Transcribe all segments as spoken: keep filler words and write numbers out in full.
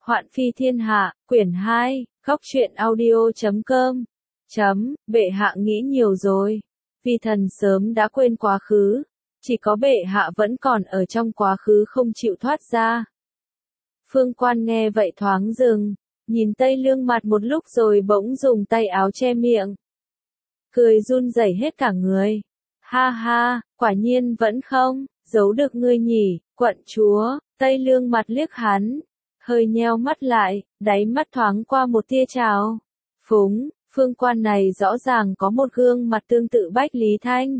Hoạn phi thiên hạ, quyển hai, góc truyện audio chấm com. Chấm, bệ hạ nghĩ nhiều rồi. Vì thần sớm đã quên quá khứ. Chỉ có bệ hạ vẫn còn ở trong quá khứ không chịu thoát ra. Phương Quan nghe vậy thoáng dừng, nhìn Tây Lương mặt một lúc rồi bỗng dùng tay áo che miệng. Cười run rẩy hết cả người. Ha ha, quả nhiên vẫn không, giấu được ngươi nhỉ, quận chúa. Tây Lương mặt liếc hắn, hơi nheo mắt lại, đáy mắt thoáng qua một tia trào phúng. Phương Quan này rõ ràng có một gương mặt tương tự Bách Lý Thanh.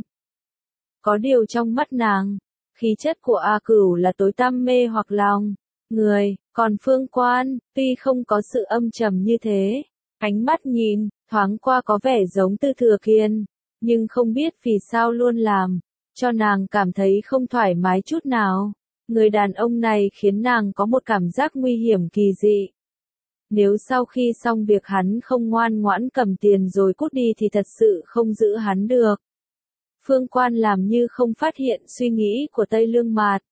Có điều trong mắt nàng, khí chất của A Cửu là tối tăm mê hoặc lòng người, còn Phương Quan, tuy không có sự âm trầm như thế, ánh mắt nhìn, thoáng qua có vẻ giống Tư Thừa Kiên, nhưng không biết vì sao luôn làm cho nàng cảm thấy không thoải mái chút nào. Người đàn ông này khiến nàng có một cảm giác nguy hiểm kỳ dị. Nếu sau khi xong việc hắn không ngoan ngoãn cầm tiền rồi cút đi thì thật sự không giữ hắn được. Phương Quan làm như không phát hiện suy nghĩ của Tây Lương Mạt.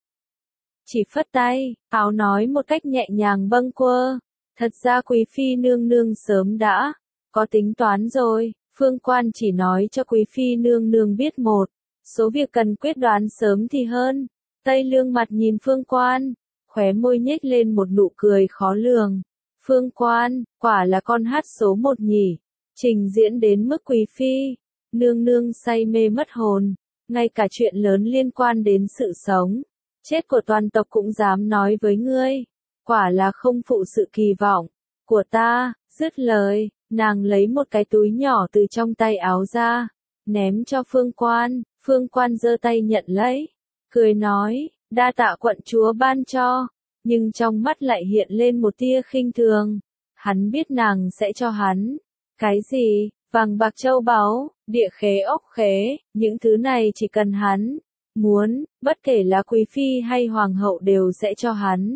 Chỉ phất tay, áo nói một cách nhẹ nhàng bâng quơ. Thật ra Quý Phi nương nương sớm đã có tính toán rồi. Phương Quan chỉ nói cho Quý Phi nương nương biết một số việc cần quyết đoán sớm thì hơn. Tây Lương mặt nhìn Phương Quan, khóe môi nhếch lên một nụ cười khó lường. Phương Quan, quả là con hát số một nhỉ. Trình diễn đến mức Quý Phi nương nương say mê mất hồn, ngay cả chuyện lớn liên quan đến sự sống chết của toàn tộc cũng dám nói với ngươi. Quả là không phụ sự kỳ vọng của ta. Dứt lời, nàng lấy một cái túi nhỏ từ trong tay áo ra, ném cho Phương Quan. Phương Quan giơ tay nhận lấy, cười nói, đa tạ quận chúa ban cho, nhưng trong mắt lại hiện lên một tia khinh thường. Hắn biết nàng sẽ cho hắn cái gì, vàng bạc châu báu, địa khế ốc khế, những thứ này chỉ cần hắn muốn, bất kể là quý phi hay hoàng hậu đều sẽ cho hắn.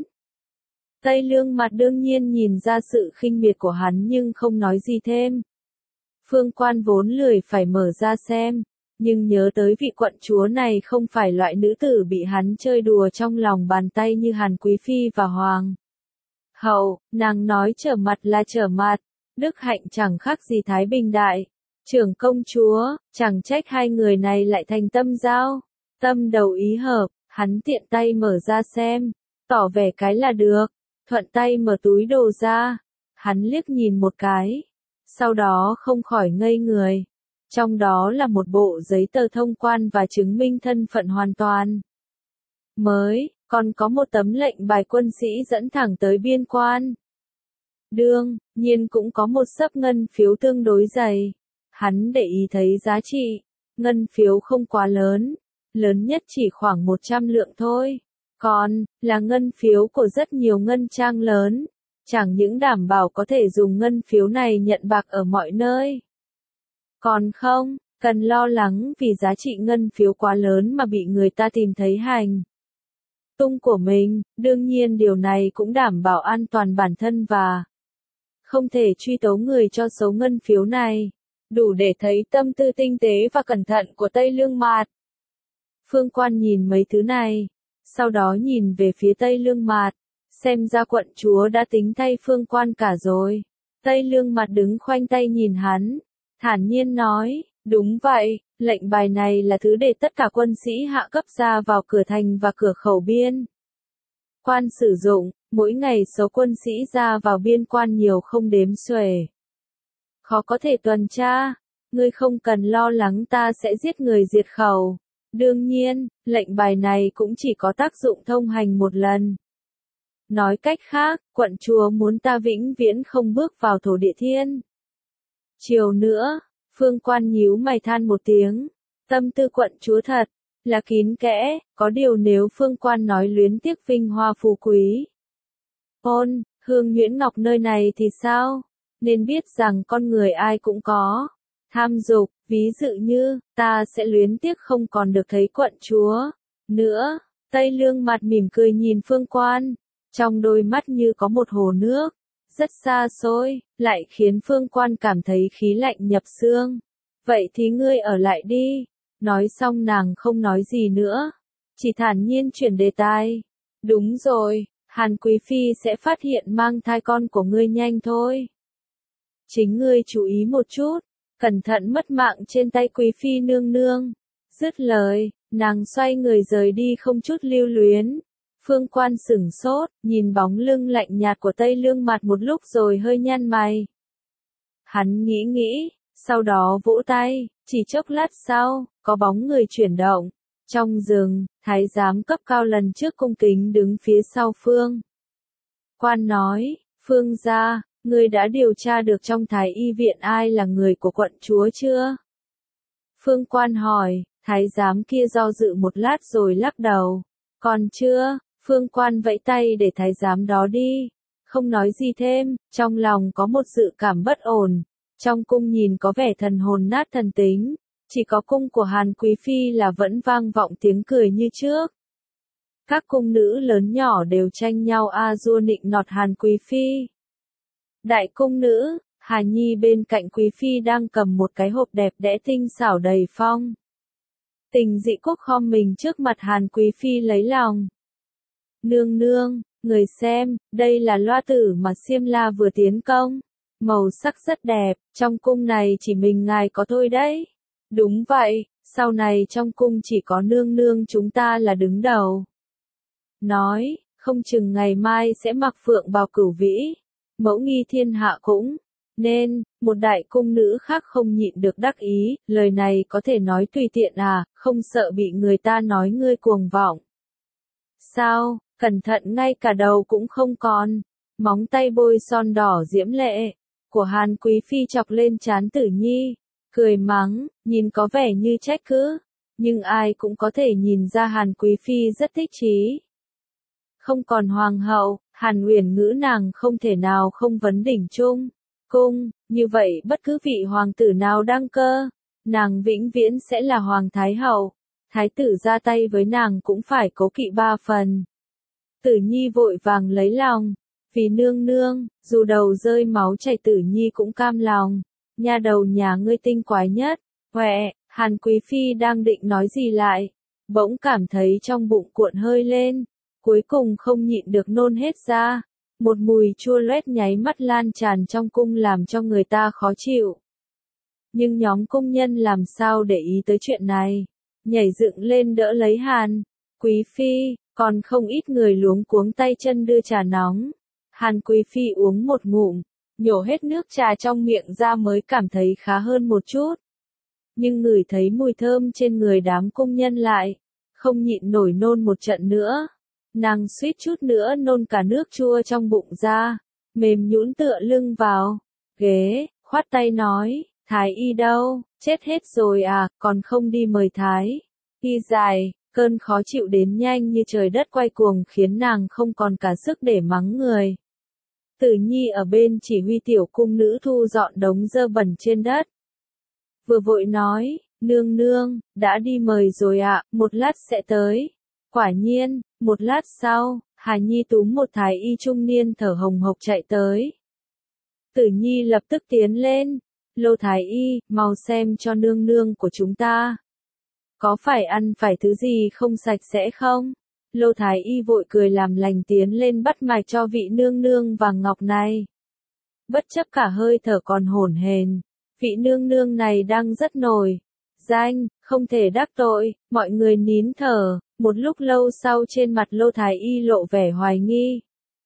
Tây Lương mặt đương nhiên nhìn ra sự khinh miệt của hắn nhưng không nói gì thêm. Phương Quan vốn lười phải mở ra xem, nhưng nhớ tới vị quận chúa này không phải loại nữ tử bị hắn chơi đùa trong lòng bàn tay như Hàn Quý Phi và Hoàng hậu. Nàng nói trở mặt là trở mặt, đức hạnh chẳng khác gì Thái Bình đại trưởng công chúa, chẳng trách hai người này lại thành tâm giao, tâm đầu ý hợp. Hắn tiện tay mở ra xem, tỏ vẻ cái là được, thuận tay mở túi đồ ra, hắn liếc nhìn một cái, sau đó không khỏi ngây người. Trong đó là một bộ giấy tờ thông quan và chứng minh thân phận hoàn toàn mới, còn có một tấm lệnh bài quân sĩ dẫn thẳng tới biên quan. Đương nhiên cũng có một xấp ngân phiếu tương đối dày. Hắn để ý thấy giá trị ngân phiếu không quá lớn, lớn nhất chỉ khoảng một trăm lượng thôi. Còn là ngân phiếu của rất nhiều ngân trang lớn, chẳng những đảm bảo có thể dùng ngân phiếu này nhận bạc ở mọi nơi, còn không cần lo lắng vì giá trị ngân phiếu quá lớn mà bị người ta tìm thấy hành tung của mình. Đương nhiên điều này cũng đảm bảo an toàn bản thân và không thể truy tố người cho số ngân phiếu này. Đủ để thấy tâm tư tinh tế và cẩn thận của Tây Lương Mạt. Phương Quan nhìn mấy thứ này, sau đó nhìn về phía Tây Lương Mạt, xem ra quận chúa đã tính thay Phương Quan cả rồi. Tây Lương Mạt đứng khoanh tay nhìn hắn, thản nhiên nói, đúng vậy, lệnh bài này là thứ để tất cả quân sĩ hạ cấp ra vào cửa thành và cửa khẩu biên quan sử dụng. Mỗi ngày số quân sĩ ra vào biên quan nhiều không đếm xuể, khó có thể tuần tra. Ngươi không cần lo lắng ta sẽ giết người diệt khẩu. Đương nhiên, lệnh bài này cũng chỉ có tác dụng thông hành một lần. Nói cách khác, quận chúa muốn ta vĩnh viễn không bước vào thổ địa thiên. Chiều nữa, Phương Quan nhíu mày than một tiếng. Tâm tư quận chúa thật là kín kẽ, có điều nếu Phương Quan nói luyến tiếc vinh hoa phú quý, ôn, hương nhuyễn ngọc nơi này thì sao? Nên biết rằng con người ai cũng có tham dục, ví dụ như, ta sẽ luyến tiếc không còn được thấy quận chúa nữa. Tây Lương mặt mỉm cười nhìn Phương Quan, trong đôi mắt như có một hồ nước rất xa xôi, lại khiến Phương Quan cảm thấy khí lạnh nhập xương. Vậy thì ngươi ở lại đi. Nói xong nàng không nói gì nữa, chỉ thản nhiên chuyển đề tài. Đúng rồi, Hàn Quý Phi sẽ phát hiện mang thai con của ngươi nhanh thôi. Chính ngươi chú ý một chút, cẩn thận mất mạng trên tay Quý Phi nương nương. Dứt lời, nàng xoay người rời đi không chút lưu luyến. Phương Quan sửng sốt, nhìn bóng lưng lạnh nhạt của Tây Lương Mặt một lúc rồi hơi nhăn mày. Hắn nghĩ nghĩ, sau đó vỗ tay, chỉ chốc lát sau, có bóng người chuyển động. Trong rừng, thái giám cấp cao lần trước cung kính đứng phía sau Phương Quan nói, Phương gia, ngươi đã điều tra được trong Thái y viện ai là người của quận chúa chưa? Phương Quan hỏi, thái giám kia do dự một lát rồi lắc đầu. Còn chưa, Phương Quan vẫy tay để thái giám đó đi. Không nói gì thêm, trong lòng có một dự cảm bất ổn. Trong cung nhìn có vẻ thần hồn nát thần tính. Chỉ có cung của Hàn Quý Phi là vẫn vang vọng tiếng cười như trước. Các cung nữ lớn nhỏ đều tranh nhau a dua nịnh nọt Hàn Quý Phi. Đại cung nữ, Hà Nhi bên cạnh Quý Phi đang cầm một cái hộp đẹp đẽ tinh xảo đầy phong. Tình Dị Cúc khom mình trước mặt Hàn Quý Phi lấy lòng. Nương nương, người xem, đây là loa tử mà Xiêm La vừa tiến công. Màu sắc rất đẹp, trong cung này chỉ mình ngài có thôi đấy. Đúng vậy, sau này trong cung chỉ có nương nương chúng ta là đứng đầu. Nói, không chừng ngày mai sẽ mặc phượng bào cửu vĩ. Mẫu nghi thiên hạ cũng. Nên, một đại cung nữ khác không nhịn được đắc ý, lời này có thể nói tùy tiện à, không sợ bị người ta nói ngươi cuồng vọng. Sao, cẩn thận ngay cả đầu cũng không còn. Móng tay bôi son đỏ diễm lệ, của Hàn Quý Phi chọc lên trán Tử Nhi. Cười mắng, nhìn có vẻ như trách cứ, nhưng ai cũng có thể nhìn ra Hàn Quý Phi rất thích chí. Không còn hoàng hậu, Hàn Uyển Ngữ nàng không thể nào không vấn đỉnh chung cung, như vậy bất cứ vị hoàng tử nào đăng cơ, nàng vĩnh viễn sẽ là hoàng thái hậu. Thái tử ra tay với nàng cũng phải cố kỵ ba phần. Tử Nhi vội vàng lấy lòng, vì nương nương, dù đầu rơi máu chảy Tử Nhi cũng cam lòng. Nha đầu nhà ngươi tinh quái nhất. Huệ, Hàn Quý Phi đang định nói gì lại, bỗng cảm thấy trong bụng cuộn hơi lên, cuối cùng không nhịn được nôn hết ra. Một mùi chua loét nháy mắt lan tràn trong cung làm cho người ta khó chịu. Nhưng nhóm cung nhân làm sao để ý tới chuyện này, nhảy dựng lên đỡ lấy Hàn Quý Phi, còn không ít người luống cuống tay chân đưa trà nóng. Hàn Quý Phi uống một ngụm, nhổ hết nước trà trong miệng ra mới cảm thấy khá hơn một chút. Nhưng ngửi thấy mùi thơm trên người đám công nhân lại, không nhịn nổi nôn một trận nữa. Nàng suýt chút nữa nôn cả nước chua trong bụng ra, mềm nhũn tựa lưng vào ghế, khoát tay nói, Thái y đâu, chết hết rồi à, còn không đi mời Thái y dài. Cơn khó chịu đến nhanh như trời đất quay cuồng khiến nàng không còn cả sức để mắng người. Tử Nhi ở bên chỉ huy tiểu cung nữ thu dọn đống dơ bẩn trên đất. Vừa vội nói, nương nương, đã đi mời rồi ạ, một lát sẽ tới. Quả nhiên, một lát sau, Hà Nhi túm một thái y trung niên thở hồng hộc chạy tới. Tử Nhi lập tức tiến lên, Lô thái y, mau xem cho nương nương của chúng ta. Có phải ăn phải thứ gì không sạch sẽ không? Lô thái y vội cười làm lành tiến lên bắt mạch cho vị nương nương vàng ngọc này. Bất chấp cả hơi thở còn hổn hển, vị nương nương này đang rất nổi danh, không thể đắc tội, mọi người nín thở. Một lúc lâu sau trên mặt Lô thái y lộ vẻ hoài nghi.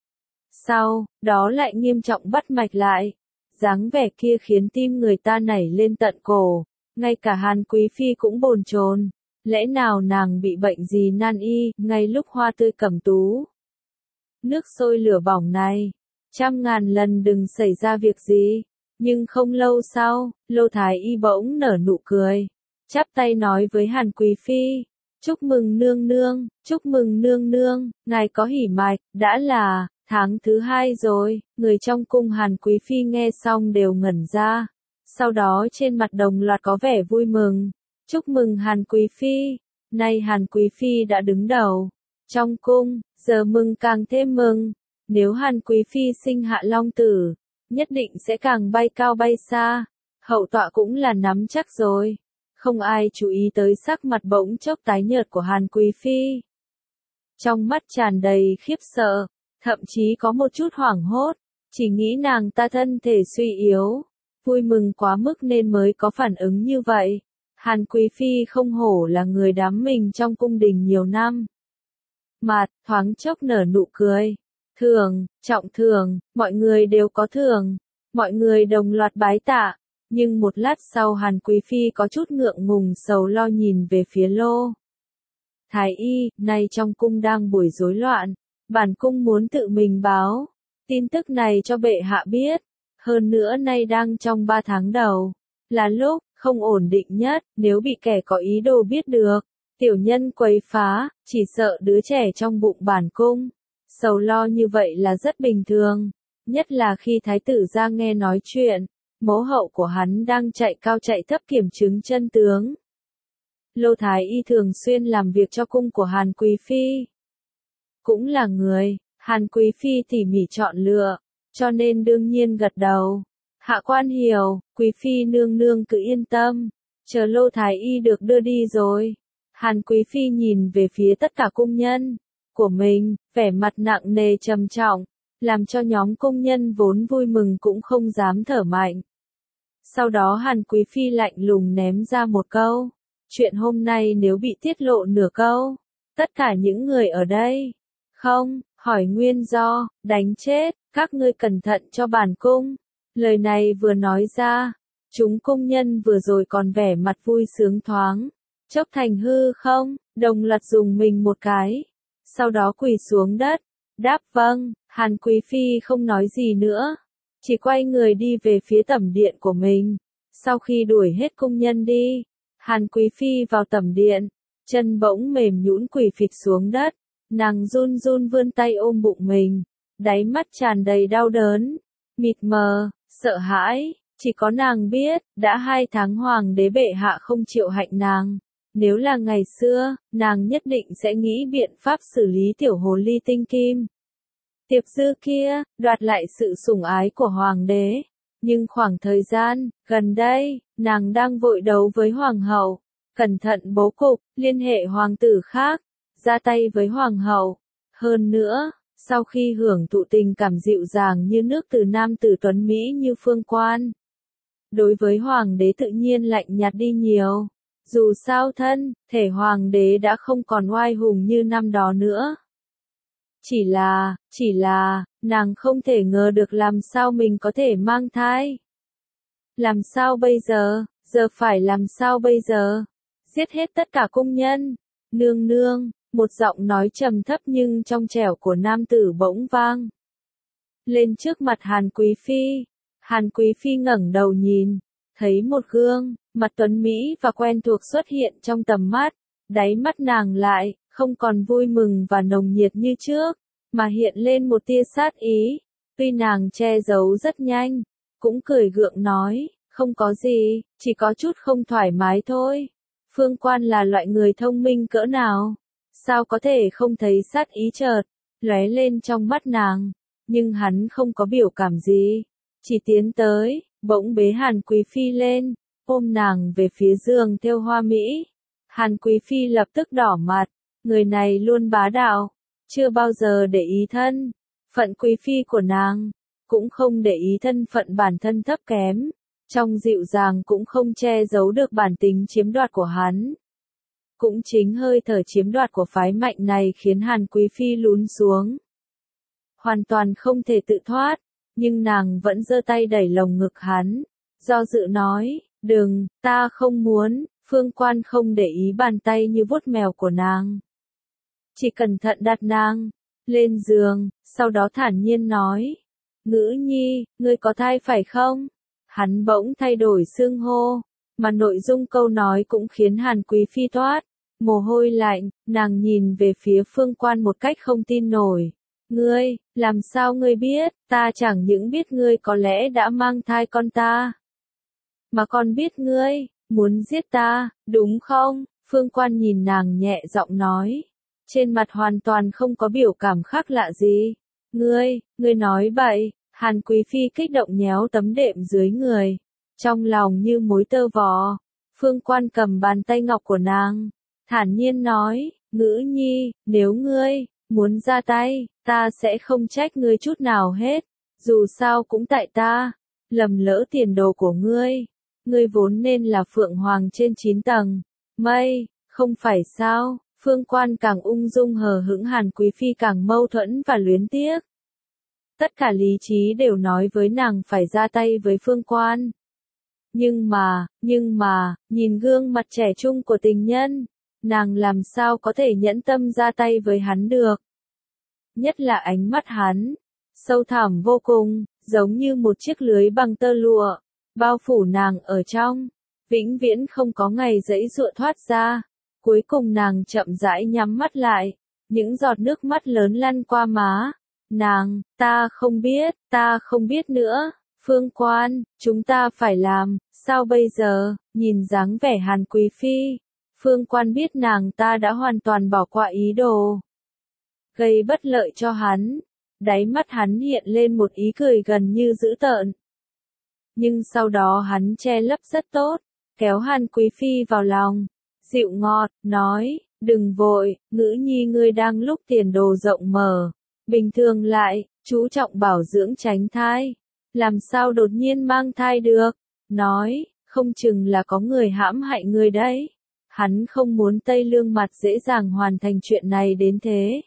Sau đó lại nghiêm trọng bắt mạch lại. Dáng vẻ kia khiến tim người ta nảy lên tận cổ. Ngay cả Hàn Quý Phi cũng bồn chồn. Lẽ nào nàng bị bệnh gì nan y, ngay lúc hoa tươi cẩm tú. Nước sôi lửa bỏng này, trăm ngàn lần đừng xảy ra việc gì. Nhưng không lâu sau, Lô thái y bỗng nở nụ cười. Chắp tay nói với Hàn Quý Phi, chúc mừng nương nương, chúc mừng nương nương, ngài có hỉ mạch, đã là tháng thứ hai rồi. Người trong cung Hàn Quý Phi nghe xong đều ngẩn ra. Sau đó trên mặt đồng loạt có vẻ vui mừng. Chúc mừng Hàn Quý Phi, nay Hàn Quý Phi đã đứng đầu trong cung, giờ mừng càng thêm mừng. Nếu Hàn Quý Phi sinh hạ long tử, nhất định sẽ càng bay cao bay xa. Hậu tọa cũng là nắm chắc rồi. Không ai chú ý tới sắc mặt bỗng chốc tái nhợt của Hàn Quý Phi. Trong mắt tràn đầy khiếp sợ, thậm chí có một chút hoảng hốt, chỉ nghĩ nàng ta thân thể suy yếu, vui mừng quá mức nên mới có phản ứng như vậy. Hàn Quý Phi không hổ là người đắm mình trong cung đình nhiều năm. Mặt, thoáng chốc nở nụ cười. Thường, trọng thường, mọi người đều có thường. Mọi người đồng loạt bái tạ. Nhưng một lát sau Hàn Quý Phi có chút ngượng ngùng sầu lo nhìn về phía Lô Thái Y, nay trong cung đang buổi rối loạn. Bản cung muốn tự mình báo tin tức này cho bệ hạ biết. Hơn nữa nay đang trong ba tháng đầu. Là lúc không ổn định nhất, nếu bị kẻ có ý đồ biết được. Tiểu nhân quấy phá, chỉ sợ đứa trẻ trong bụng bản cung. Sầu lo như vậy là rất bình thường. Nhất là khi thái tử ra nghe nói chuyện. Mẫu hậu của hắn đang chạy cao chạy thấp kiểm chứng chân tướng. Lô Thái Y thường xuyên làm việc cho cung của Hàn Quý Phi. Cũng là người, Hàn Quý Phi tỉ mỉ chọn lựa, cho nên đương nhiên gật đầu. Hạ quan hiểu, Quý Phi nương nương cứ yên tâm, chờ Lô Thái Y được đưa đi rồi. Hàn Quý Phi nhìn về phía tất cả cung nhân của mình, vẻ mặt nặng nề trầm trọng, làm cho nhóm cung nhân vốn vui mừng cũng không dám thở mạnh. Sau đó Hàn Quý Phi lạnh lùng ném ra một câu, chuyện hôm nay nếu bị tiết lộ nửa câu, tất cả những người ở đây, không, hỏi nguyên do, đánh chết, các ngươi cẩn thận cho bản cung. Lời này vừa nói ra, chúng cung nhân vừa rồi còn vẻ mặt vui sướng thoáng, chốc thành hư không, đồng loạt dùng mình một cái, sau đó quỳ xuống đất, đáp vâng. Hàn Quý Phi không nói gì nữa, chỉ quay người đi về phía tẩm điện của mình. Sau khi đuổi hết cung nhân đi, Hàn Quý Phi vào tẩm điện, chân bỗng mềm nhũn quỳ phịch xuống đất, nàng run run vươn tay ôm bụng mình, đáy mắt tràn đầy đau đớn, mịt mờ, sợ hãi, chỉ có nàng biết, đã hai tháng hoàng đế bệ hạ không chịu hạnh nàng. Nếu là ngày xưa, nàng nhất định sẽ nghĩ biện pháp xử lý tiểu hồ ly tinh kim. Tiệp Dư kia, đoạt lại sự sủng ái của hoàng đế. Nhưng khoảng thời gian, gần đây, nàng đang vội đấu với hoàng hậu, cẩn thận bố cục, liên hệ hoàng tử khác, ra tay với hoàng hậu. Hơn nữa, sau khi hưởng thụ tình cảm dịu dàng như nước từ nam tử tuấn Mỹ như Phương Quan, đối với hoàng đế tự nhiên lạnh nhạt đi nhiều. Dù sao thân, thể hoàng đế đã không còn oai hùng như năm đó nữa. Chỉ là, chỉ là, nàng không thể ngờ được làm sao mình có thể mang thai. Làm sao bây giờ, giờ phải làm sao bây giờ? Giết hết tất cả cung nhân. Nương nương, một giọng nói trầm thấp nhưng trong trẻo của nam tử bỗng vang lên trước mặt Hàn Quý Phi. Hàn Quý Phi ngẩng đầu nhìn, thấy một gương mặt tuấn Mỹ và quen thuộc xuất hiện trong tầm mắt. Đáy mắt nàng lại, không còn vui mừng và nồng nhiệt như trước, mà hiện lên một tia sát ý. Tuy nàng che giấu rất nhanh, cũng cười gượng nói, không có gì, chỉ có chút không thoải mái thôi. Phương Quan là loại người thông minh cỡ nào, sao có thể không thấy sát ý chợt lóe lên trong mắt nàng, nhưng hắn không có biểu cảm gì, chỉ tiến tới, bỗng bế Hàn Quý Phi lên, ôm nàng về phía giường thêu hoa mỹ. Hàn Quý Phi lập tức đỏ mặt, người này luôn bá đạo, chưa bao giờ để ý thân phận quý phi của nàng, cũng không để ý thân phận bản thân thấp kém, trong dịu dàng cũng không che giấu được bản tính chiếm đoạt của hắn. Cũng chính hơi thở chiếm đoạt của phái mạnh này khiến Hàn Quý Phi lún xuống, hoàn toàn không thể tự thoát, nhưng nàng vẫn giơ tay đẩy lồng ngực hắn, do dự nói, đừng, ta không muốn. Phương Quan không để ý bàn tay như vuốt mèo của nàng, chỉ cẩn thận đặt nàng lên giường, sau đó thản nhiên nói, Ngữ Nhi, ngươi có thai phải không? Hắn bỗng thay đổi xưng hô, mà nội dung câu nói cũng khiến Hàn Quý Phi toát mồ hôi lạnh. Nàng nhìn về phía Phương Quan một cách không tin nổi. Ngươi, làm sao ngươi biết? Ta chẳng những biết ngươi có lẽ đã mang thai con ta, mà còn biết ngươi muốn giết ta, đúng không? Phương Quan nhìn nàng nhẹ giọng nói, trên mặt hoàn toàn không có biểu cảm khác lạ gì. Ngươi, ngươi nói bậy. Hàn Quý Phi kích động nhéo tấm đệm dưới người, trong lòng như mối tơ vò. Phương Quan cầm bàn tay ngọc của nàng, thản nhiên nói, Ngữ Nhi, nếu ngươi muốn ra tay, ta sẽ không trách ngươi chút nào hết, dù sao cũng tại ta, lầm lỡ tiền đồ của ngươi, ngươi vốn nên là phượng hoàng trên chín tầng, mây, không phải sao, Phương Quan càng ung dung hờ hững, Hàn Quý Phi càng mâu thuẫn và luyến tiếc. Tất cả lý trí đều nói với nàng phải ra tay với Phương Quan. Nhưng mà, nhưng mà, nhìn gương mặt trẻ trung của tình nhân, nàng làm sao có thể nhẫn tâm ra tay với hắn được. Nhất là ánh mắt hắn, sâu thẳm vô cùng, giống như một chiếc lưới bằng tơ lụa, bao phủ nàng ở trong, vĩnh viễn không có ngày giãy giụa thoát ra. Cuối cùng nàng chậm rãi nhắm mắt lại, những giọt nước mắt lớn lăn qua má. Nàng, ta không biết, ta không biết nữa, Phương Quan, chúng ta phải làm, sao bây giờ, nhìn dáng vẻ Hàn Quý Phi. Phương Quan biết nàng ta đã hoàn toàn bỏ qua ý đồ gây bất lợi cho hắn, đáy mắt hắn hiện lên một ý cười gần như dữ tợn. Nhưng sau đó hắn che lấp rất tốt, kéo Hàn Quý Phi vào lòng, dịu ngọt, nói, đừng vội, ngữ nhi ngươi đang lúc tiền đồ rộng mở, bình thường lại, chú trọng bảo dưỡng tránh thai, làm sao đột nhiên mang thai được, nói, không chừng là có người hãm hại ngươi đấy. Hắn không muốn Tây Lương Mặt dễ dàng hoàn thành chuyện này đến thế.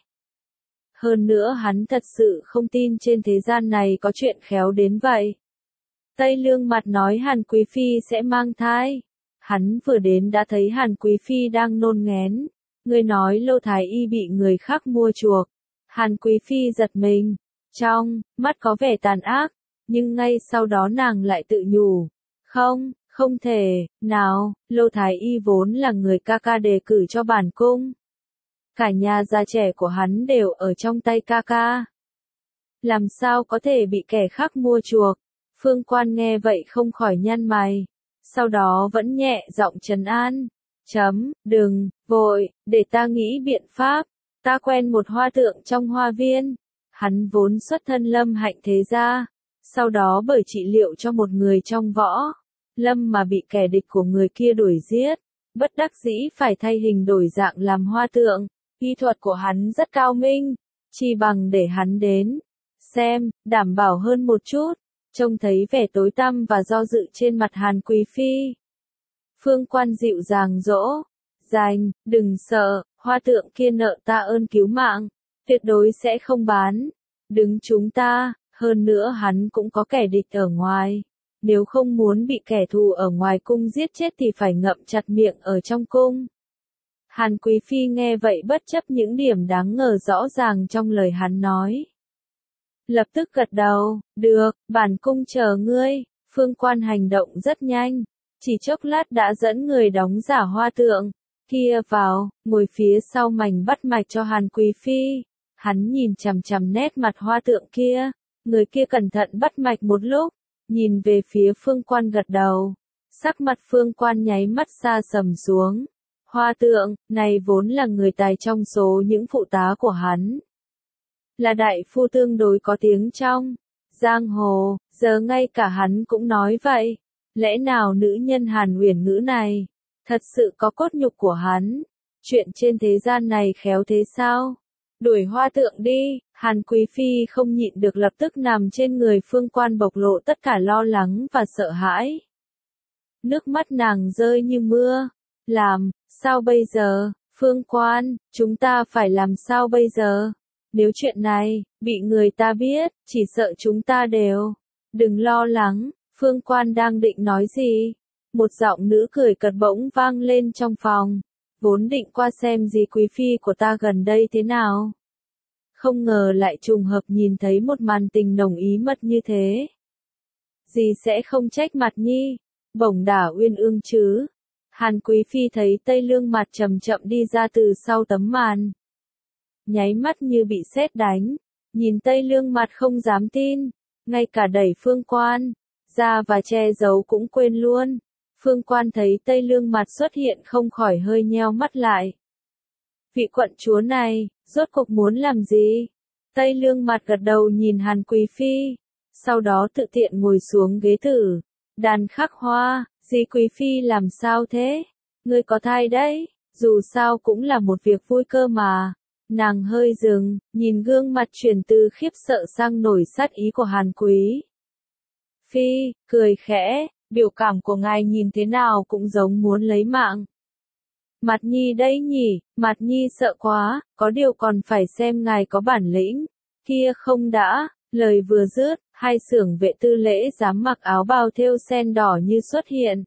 Hơn nữa hắn thật sự không tin trên thế gian này có chuyện khéo đến vậy. Tây Lương Mặt nói Hàn Quý Phi sẽ mang thai. Hắn vừa đến đã thấy Hàn Quý Phi đang nôn nghén. Người nói Lô Thái Y bị người khác mua chuộc. Hàn Quý Phi giật mình. Trong mắt có vẻ tàn ác. Nhưng ngay sau đó nàng lại tự nhủ. Không, không thể, nào, Lô Thái Y vốn là người ca ca đề cử cho bản cung. Cả nhà già trẻ của hắn đều ở trong tay ca ca. Làm sao có thể bị kẻ khác mua chuộc? Phương Quan nghe vậy không khỏi nhăn mày. Sau đó vẫn nhẹ giọng trấn an. Chấm, đừng, vội, để ta nghĩ biện pháp. Ta quen một hoa tượng trong hoa viên. Hắn vốn xuất thân Lâm Hạnh thế gia. Sau đó bởi trị liệu cho một người trong võ Lâm mà bị kẻ địch của người kia đuổi giết. Bất đắc dĩ phải thay hình đổi dạng làm hoa tượng. Y thuật của hắn rất cao minh. Chi bằng để hắn đến. Xem, đảm bảo hơn một chút. Trông thấy vẻ tối tăm và do dự trên mặt Hàn Quý Phi. Phương Quan dịu dàng dỗ. Dành, đừng sợ, hoa tượng kia nợ ta ơn cứu mạng. Tuyệt đối sẽ không bán. Đứng chúng ta, hơn nữa hắn cũng có kẻ địch ở ngoài. Nếu không muốn bị kẻ thù ở ngoài cung giết chết thì phải ngậm chặt miệng ở trong cung. Hàn Quý Phi nghe vậy bất chấp những điểm đáng ngờ rõ ràng trong lời hắn nói. Lập tức gật đầu, được, bản cung chờ ngươi. Phương Quan hành động rất nhanh, chỉ chốc lát đã dẫn người đóng giả hoa tượng kia vào, ngồi phía sau mảnh bắt mạch cho Hàn Quý Phi. Hắn nhìn chằm chằm nét mặt hoa tượng kia, người kia cẩn thận bắt mạch một lúc, nhìn về phía Phương Quan gật đầu. Sắc mặt Phương Quan nháy mắt xa sầm xuống. Hoa tượng, này vốn là người tài trong số những phụ tá của hắn. Là đại phu tương đối có tiếng trong giang hồ, giờ ngay cả hắn cũng nói vậy. Lẽ nào nữ nhân Hàn Uyển Ngữ này, thật sự có cốt nhục của hắn? Chuyện trên thế gian này khéo thế sao? Đuổi hoa tượng đi, Hàn Quý Phi không nhịn được lập tức nằm trên người Phương Quan bộc lộ tất cả lo lắng và sợ hãi. Nước mắt nàng rơi như mưa. Làm, sao bây giờ, Phương Quan, chúng ta phải làm sao bây giờ? Nếu chuyện này, bị người ta biết, chỉ sợ chúng ta đều. Đừng lo lắng, Phương Quan đang định nói gì? Một giọng nữ cười cợt bỗng vang lên trong phòng. Vốn định qua xem dì Quý Phi của ta gần đây thế nào. Không ngờ lại trùng hợp nhìn thấy một màn tình nồng ý mật như thế. Dì sẽ không trách mặt nhi, bổng đả uyên ương chứ. Hàn Quý Phi thấy Tây Lương Mặt chậm chậm đi ra từ sau tấm màn. Nháy mắt như bị sét đánh, nhìn Tây Lương Mặt không dám tin, ngay cả đẩy Phương Quan ra và che giấu cũng quên luôn. Phương Quan thấy Tây Lương Mặt xuất hiện không khỏi hơi nheo mắt lại. Vị quận chúa này, rốt cuộc muốn làm gì? Tây Lương Mặt gật đầu nhìn Hàn Quý Phi, sau đó tự tiện ngồi xuống ghế thử. Đàn khắc hoa, dì Quý Phi làm sao thế? Ngươi có thai đấy, dù sao cũng là một việc vui cơ mà. Nàng hơi dừng, nhìn gương mặt chuyển từ khiếp sợ sang nổi sát ý của Hàn Quý Phi, cười khẽ, biểu cảm của ngài nhìn thế nào cũng giống muốn lấy mạng. Mặt Nhi đây nhỉ, Mặt Nhi sợ quá, có điều còn phải xem ngài có bản lĩnh. Kia không đã, lời vừa dứt, hai xưởng vệ tư lễ dám mặc áo bào thêu sen đỏ như xuất hiện.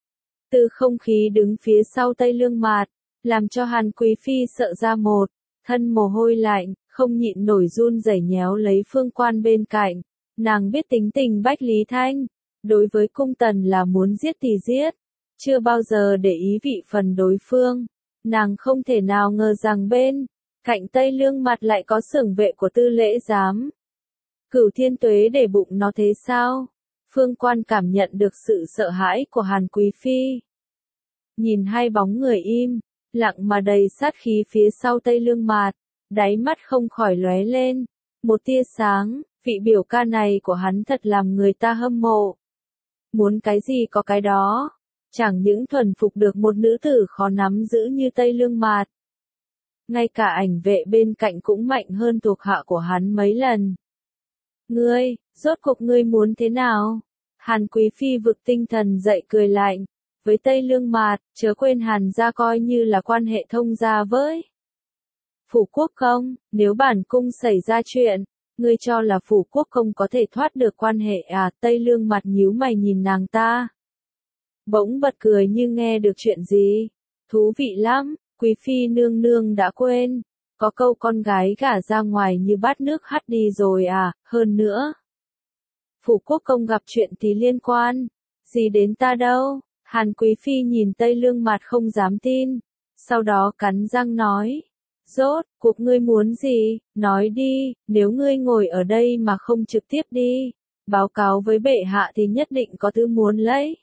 Từ không khí đứng phía sau Tây Lương Mạt, làm cho Hàn Quý Phi sợ ra một, thân mồ hôi lạnh, không nhịn nổi run rẩy nhéo lấy Phương Quan bên cạnh. Nàng biết tính tình Bách Lý Thanh, đối với cung tần là muốn giết thì giết, chưa bao giờ để ý vị phần đối phương. Nàng không thể nào ngờ rằng bên cạnh Tây Lương Mặt lại có xưởng vệ của tư lễ giám. Cửu Thiên Tuế để bụng nó thế sao? Phương Quan cảm nhận được sự sợ hãi của Hàn Quý Phi. Nhìn hai bóng người im, lặng mà đầy sát khí phía sau Tây Lương Mạt, đáy mắt không khỏi lóe lên một tia sáng, vị biểu ca này của hắn thật làm người ta hâm mộ. Muốn cái gì có cái đó, chẳng những thuần phục được một nữ tử khó nắm giữ như Tây Lương Mạt. Ngay cả ảnh vệ bên cạnh cũng mạnh hơn thuộc hạ của hắn mấy lần. Ngươi, rốt cuộc ngươi muốn thế nào? Hàn Quý Phi vực tinh thần dậy cười lạnh. Với Tây Lương Mạt, chớ quên Hàn gia coi như là quan hệ thông gia với Phủ Quốc Công, nếu bản cung xảy ra chuyện, ngươi cho là Phủ Quốc Công có thể thoát được quan hệ à? Tây Lương Mặt nhíu mày nhìn nàng ta. Bỗng bật cười như nghe được chuyện gì. Thú vị lắm, Quý Phi nương nương đã quên. Có câu con gái gả ra ngoài như bát nước hắt đi rồi à, hơn nữa. Phủ Quốc Công gặp chuyện thì liên quan gì đến ta đâu? Hàn Quý Phi nhìn Tây Lương Mặt không dám tin. Sau đó cắn răng nói. Rốt, cuộc ngươi muốn gì, nói đi, nếu ngươi ngồi ở đây mà không trực tiếp đi, báo cáo với bệ hạ thì nhất định có thứ muốn lấy.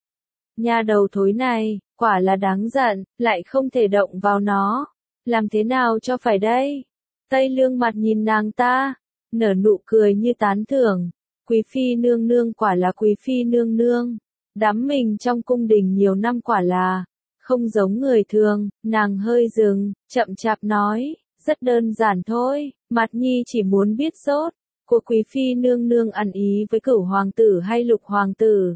Nha đầu thối này, quả là đáng giận, lại không thể động vào nó. Làm thế nào cho phải đây? Tây Lương Mặt nhìn nàng ta, nở nụ cười như tán thưởng. Quý Phi nương nương quả là Quý Phi nương nương. Đắm mình trong cung đình nhiều năm quả là không giống người thường. Nàng hơi dừng, chậm chạp nói, rất đơn giản thôi, Mặt Nhi chỉ muốn biết rốt của Quý Phi nương nương ăn ý với Cửu hoàng tử hay Lục hoàng tử.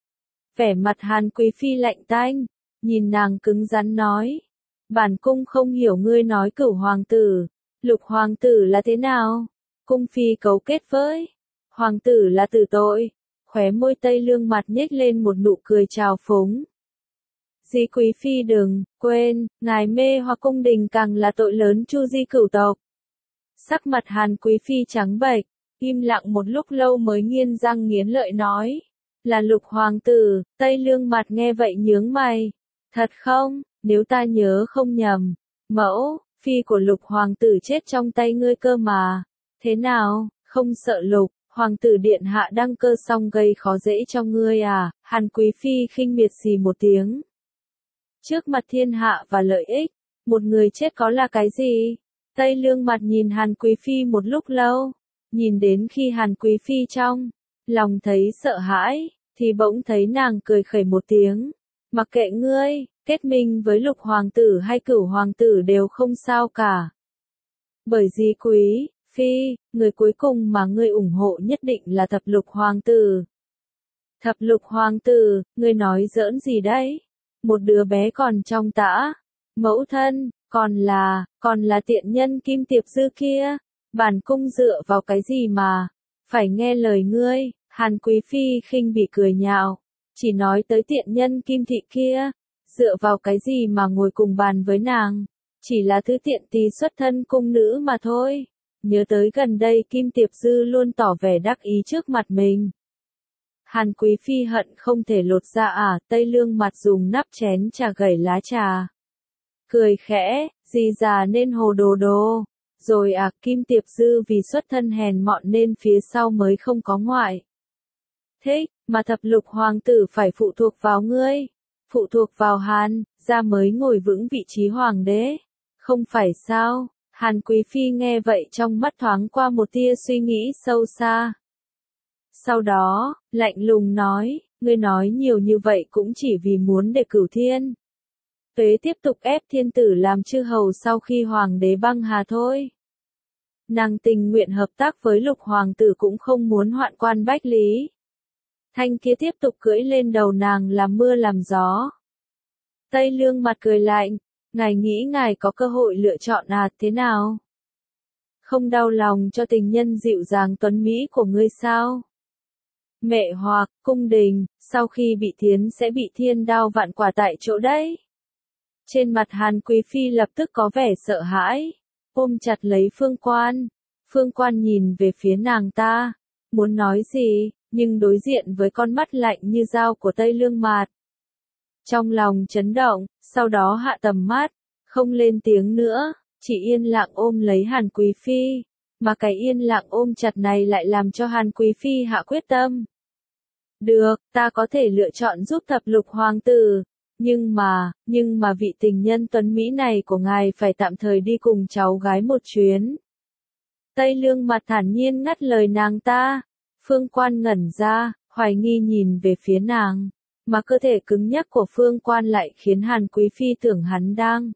Vẻ mặt Hàn Quý Phi lạnh tanh, nhìn nàng cứng rắn nói, bản cung không hiểu ngươi nói Cửu hoàng tử, Lục hoàng tử là thế nào? Cung phi cấu kết với hoàng tử là tử tội. Khóe môi Tây Lương Mặt nhếch lên một nụ cười trào phúng. Di Quý Phi đừng quên, ngài mê hoặc cung đình càng là tội lớn chu di cửu tộc. Sắc mặt Hàn Quý Phi trắng bệch, im lặng một lúc lâu mới nghiến răng nghiến lợi nói, là Lục hoàng tử. Tây Lương Mặt nghe vậy nhướng mày. Thật không, nếu ta nhớ không nhầm, mẫu phi của Lục hoàng tử chết trong tay ngươi cơ mà. Thế nào, không sợ Lục hoàng tử điện hạ đăng cơ xong gây khó dễ cho ngươi à? Hàn Quý Phi khinh miệt xì một tiếng. Trước mặt thiên hạ và lợi ích, một người chết có là cái gì? Tây Lương Mặt nhìn Hàn Quý Phi một lúc lâu, nhìn đến khi Hàn Quý Phi trong lòng thấy sợ hãi, thì bỗng thấy nàng cười khẩy một tiếng. Mặc kệ ngươi, kết minh với Lục hoàng tử hay Cửu hoàng tử đều không sao cả. Bởi Di Quý Phi, người cuối cùng mà ngươi ủng hộ nhất định là Thập Lục hoàng tử. Thập Lục hoàng tử, ngươi nói giỡn gì đấy? Một đứa bé còn trong tã, mẫu thân, còn là, còn là tiện nhân Kim Tiệp Dư kia. Bản cung dựa vào cái gì mà phải nghe lời ngươi? Hàn Quý Phi khinh bỉ cười nhạo, chỉ nói tới tiện nhân Kim Thị kia, dựa vào cái gì mà ngồi cùng bàn với nàng? Chỉ là thứ tiện tì xuất thân cung nữ mà thôi. Nhớ tới gần đây Kim Tiệp Dư luôn tỏ vẻ đắc ý trước mặt mình. Hàn Quý Phi hận không thể lột ra à? Tây Lương Mặt dùng nắp chén trà gẩy lá trà. Cười khẽ, gì già nên hồ đồ đồ. Rồi à, Kim Tiệp Dư vì xuất thân hèn mọn nên phía sau mới không có ngoại thích, mà Thập Lục hoàng tử phải phụ thuộc vào ngươi. Phụ thuộc vào Hàn gia mới ngồi vững vị trí hoàng đế. Không phải sao? Hàn Quý Phi nghe vậy trong mắt thoáng qua một tia suy nghĩ sâu xa. Sau đó, lạnh lùng nói, ngươi nói nhiều như vậy cũng chỉ vì muốn để Cửu Thiên Tuế tiếp tục ép thiên tử làm chư hầu sau khi hoàng đế băng hà thôi. Nàng tình nguyện hợp tác với lục hoàng tử cũng không muốn hoạn quan bách lý. Thanh kia tiếp tục cưỡi lên đầu nàng làm mưa làm gió. Tây Lương mặt cười lạnh, ngài nghĩ ngài có cơ hội lựa chọn à thế nào? Không đau lòng cho tình nhân dịu dàng tuấn Mỹ của ngươi sao? Mẹ hoặc, cung đình, sau khi bị thiến sẽ bị thiên đao vạn quả tại chỗ đấy. Trên mặt Hàn Quý Phi lập tức có vẻ sợ hãi, ôm chặt lấy Phương Quan. Phương Quan nhìn về phía nàng ta, muốn nói gì, nhưng đối diện với con mắt lạnh như dao của Tây Lương Mạt. Trong lòng chấn động, sau đó hạ tầm mắt, không lên tiếng nữa, chỉ yên lặng ôm lấy Hàn Quý Phi, mà cái yên lặng ôm chặt này lại làm cho Hàn Quý Phi hạ quyết tâm. Được, ta có thể lựa chọn giúp thập lục hoàng tử, nhưng mà, nhưng mà vị tình nhân tuấn Mỹ này của ngài phải tạm thời đi cùng cháu gái một chuyến. Tây Lương Mặt thản nhiên ngắt lời nàng ta. Phương Quan ngẩn ra, hoài nghi nhìn về phía nàng, mà cơ thể cứng nhắc của Phương Quan lại khiến Hàn Quý Phi tưởng hắn đang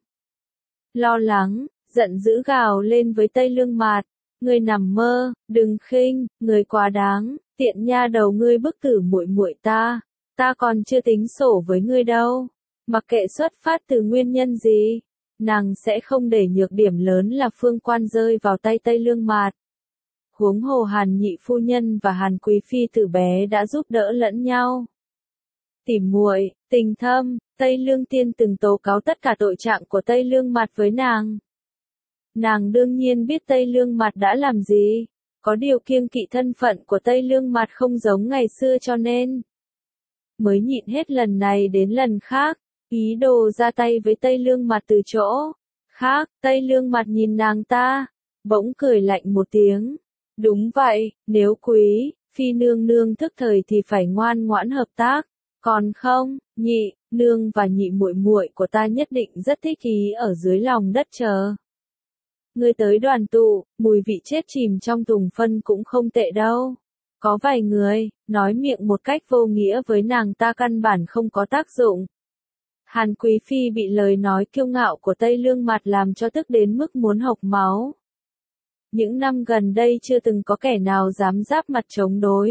lo lắng, giận dữ gào lên với Tây Lương Mạt, ngươi nằm mơ, đừng khinh, ngươi quá đáng, tiện nha đầu ngươi bức tử muội muội ta, ta còn chưa tính sổ với ngươi đâu. Mặc kệ xuất phát từ nguyên nhân gì, nàng sẽ không để nhược điểm lớn là Phương Quan rơi vào tay Tây Lương Mạt. Huống hồ Hàn nhị phu nhân và Hàn Quý Phi từ bé đã giúp đỡ lẫn nhau. Tỉ muội, tình thâm, Tây Lương Tiên từng tố cáo tất cả tội trạng của Tây Lương Mạt với nàng. Nàng đương nhiên biết Tây Lương Mạt đã làm gì, có điều kiêng kỵ thân phận của Tây Lương Mạt không giống ngày xưa cho nên mới nhịn hết lần này đến lần khác, ý đồ ra tay với Tây Lương Mạt từ chỗ khác. Tây Lương Mạt nhìn nàng ta, bỗng cười lạnh một tiếng. Đúng vậy, nếu Quý Phi nương nương thức thời thì phải ngoan ngoãn hợp tác, còn không, nhị nương và nhị muội muội của ta nhất định rất thích ý ở dưới lòng đất chờ. Ngươi tới đoàn tụ, mùi vị chết chìm trong tùng phân cũng không tệ đâu. Có vài người nói miệng một cách vô nghĩa với nàng ta căn bản không có tác dụng. Hàn Quý Phi bị lời nói kiêu ngạo của Tây Lương Mạt làm cho tức đến mức muốn hộc máu. Những năm gần đây chưa từng có kẻ nào dám giáp mặt chống đối.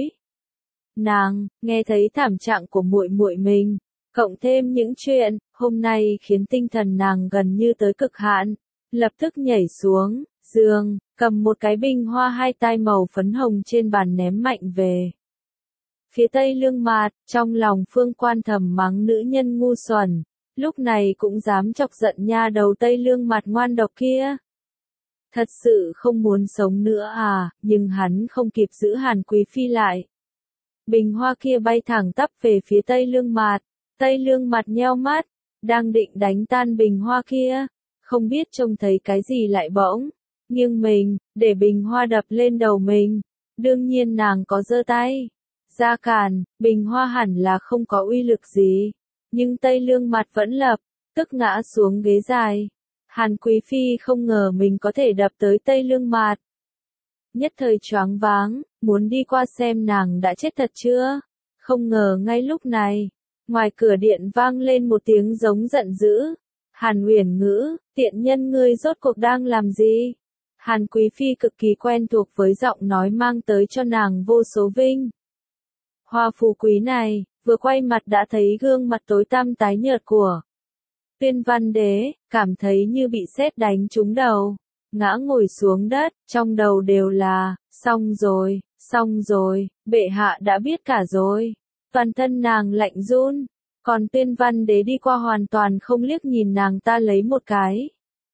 Nàng nghe thấy thảm trạng của muội muội mình, cộng thêm những chuyện hôm nay khiến tinh thần nàng gần như tới cực hạn, lập tức nhảy xuống giường, cầm một cái bình hoa hai tai màu phấn hồng trên bàn ném mạnh về phía Tây Lương Mạt. Trong lòng Phương Quan thầm mắng nữ nhân ngu xuẩn, lúc này cũng dám chọc giận nha đầu Tây Lương Mạt ngoan độc kia. Thật sự không muốn sống nữa à, nhưng hắn không kịp giữ Hàn Quý Phi lại. Bình hoa kia bay thẳng tắp về phía Tây Lương Mạt. Tây Lương Mạt nheo mắt, đang định đánh tan bình hoa kia, không biết trông thấy cái gì lại bỗng nghiêng mình, để bình hoa đập lên đầu mình. Đương nhiên nàng có giơ tay ra cản, bình hoa hẳn là không có uy lực gì, nhưng Tây Lương Mạt vẫn lập tức ngã xuống ghế dài. Hàn Quý Phi không ngờ mình có thể đập tới Tây Lương Mạt. Nhất thời choáng váng, muốn đi qua xem nàng đã chết thật chưa. Không ngờ ngay lúc này, ngoài cửa điện vang lên một tiếng giống giận dữ. Hàn Uyển Ngữ, tiện nhân ngươi rốt cuộc đang làm gì? Hàn Quý Phi cực kỳ quen thuộc với giọng nói mang tới cho nàng vô số vinh hoa phú quý này, vừa quay mặt đã thấy gương mặt tối tăm tái nhợt của Tuyên Văn Đế, cảm thấy như bị sét đánh trúng đầu, ngã ngồi xuống đất, trong đầu đều là, xong rồi, xong rồi, bệ hạ đã biết cả rồi. Toàn thân nàng lạnh run, còn Tuyên Văn Đế đi qua hoàn toàn không liếc nhìn nàng ta lấy một cái.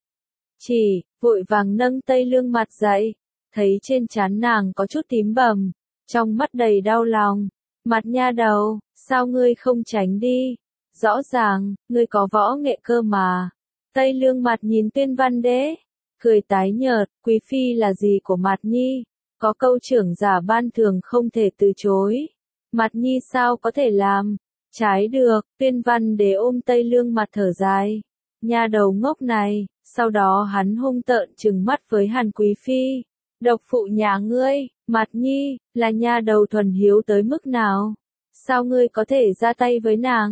Chỉ, vội vàng nâng Tây Lương Mặt dậy, thấy trên trán nàng có chút tím bầm, trong mắt đầy đau lòng. Mặt nha đầu, sao ngươi không tránh đi? Rõ ràng, ngươi có võ nghệ cơ mà. Tây Lương Mặt nhìn Tuyên Văn Đế, cười tái nhợt, Quý Phi là gì của Mặt Nhi? Có câu trưởng giả ban thường không thể từ chối. Mặt Nhi sao có thể làm? Trái được, Tuyên Văn Đế ôm Tây Lương Mặt thở dài. Nha đầu ngốc này, sau đó hắn hung tợn trừng mắt với Hàn Quý Phi. Độc phụ nhà ngươi, Mặt Nhi, là nha đầu thuần hiếu tới mức nào? Sao ngươi có thể ra tay với nàng?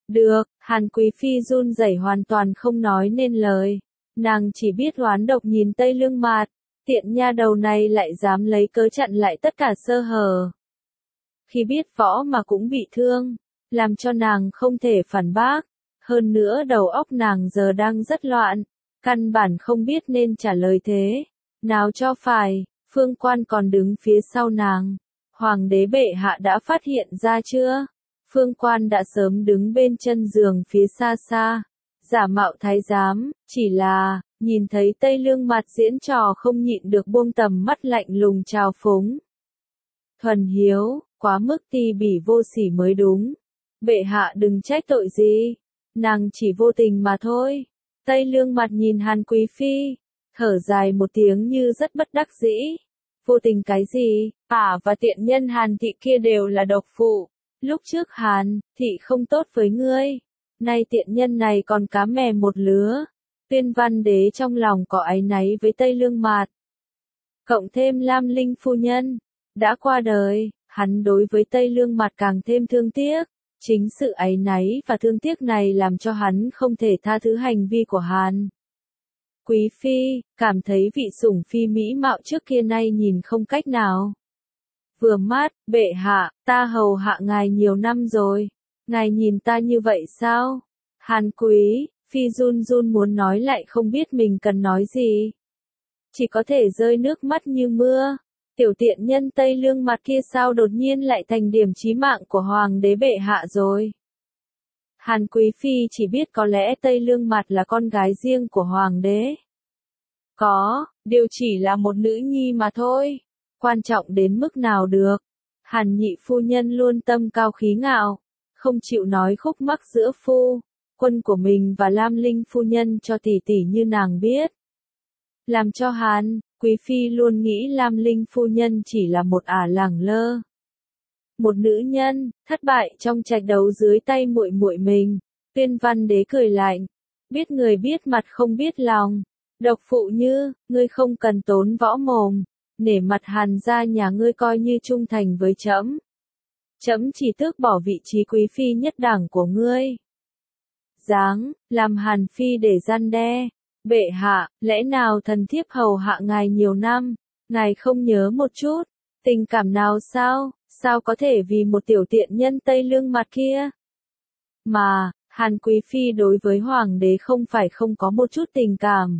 Được, Hàn Quý Phi run rẩy hoàn toàn không nói nên lời. Nàng chỉ biết oán độc nhìn Tây Lương Mạt, tiện nha đầu này lại dám lấy cớ chặn lại tất cả sơ hở. Khi biết võ mà cũng bị thương, làm cho nàng không thể phản bác. Hơn nữa đầu óc nàng giờ đang rất loạn, căn bản không biết nên trả lời thế nào cho phải. Phương Quan còn đứng phía sau nàng. Hoàng đế bệ hạ đã phát hiện ra chưa? Phương Quan đã sớm đứng bên chân giường phía xa xa, giả mạo thái giám, chỉ là, nhìn thấy Tây Lương Mạt diễn trò không nhịn được buông tầm mắt lạnh lùng trào phúng. Thuần hiếu, quá mức ti bỉ vô sỉ mới đúng. Bệ hạ đừng trách tội gì, nàng chỉ vô tình mà thôi. Tây Lương Mạt nhìn Hàn Quý Phi, thở dài một tiếng như rất bất đắc dĩ. Vô tình cái gì, ả và tiện nhân Hàn thị kia đều là độc phụ. Lúc trước Hàn thị không tốt với ngươi, nay tiện nhân này còn cá mè một lứa. Tuyên Văn Đế trong lòng có áy náy với Tây Lương Mạt. Cộng thêm Lam Linh phu nhân đã qua đời, hắn đối với Tây Lương Mạt càng thêm thương tiếc. Chính sự áy náy và thương tiếc này làm cho hắn không thể tha thứ hành vi của Hàn Quý Phi, cảm thấy vị sủng phi mỹ mạo trước kia nay nhìn không cách nào vừa mắt. Bệ hạ, ta hầu hạ ngài nhiều năm rồi, ngài nhìn ta như vậy sao? Hàn Quý Phi run run muốn nói lại không biết mình cần nói gì, chỉ có thể rơi nước mắt như mưa. Tiểu tiện nhân Tây Lương Mạt kia sao đột nhiên lại thành điểm chí mạng của Hoàng đế bệ hạ rồi? Hàn Quý Phi chỉ biết có lẽ Tây Lương Mạt là con gái riêng của Hoàng đế. Có, điều chỉ là một nữ nhi mà thôi. Quan trọng đến mức nào được. Hàn nhị phu nhân luôn tâm cao khí ngạo, không chịu nói khúc mắc giữa phu quân của mình và Lam Linh phu nhân cho tỷ tỷ như nàng biết. Làm cho Hàn Quý Phi luôn nghĩ Lam Linh phu nhân chỉ là một ả lẳng lơ. Một nữ nhân, thất bại trong trạch đấu dưới tay muội muội mình. Tuyên Văn Đế cười lạnh. Biết người biết mặt không biết lòng. Độc phụ như, ngươi không cần tốn võ mồm. Nể mặt Hàn gia nhà ngươi coi như trung thành với trẫm. Trẫm chỉ tước bỏ vị trí quý phi nhất đẳng của ngươi. Dáng, làm Hàn Phi để gian đe. Bệ hạ, lẽ nào thần thiếp hầu hạ ngài nhiều năm, ngài không nhớ một chút, tình cảm nào sao, sao có thể vì một tiểu tiện nhân Tây Lương Mạt kia? Mà, Hàn Quý Phi đối với Hoàng đế không phải không có một chút tình cảm.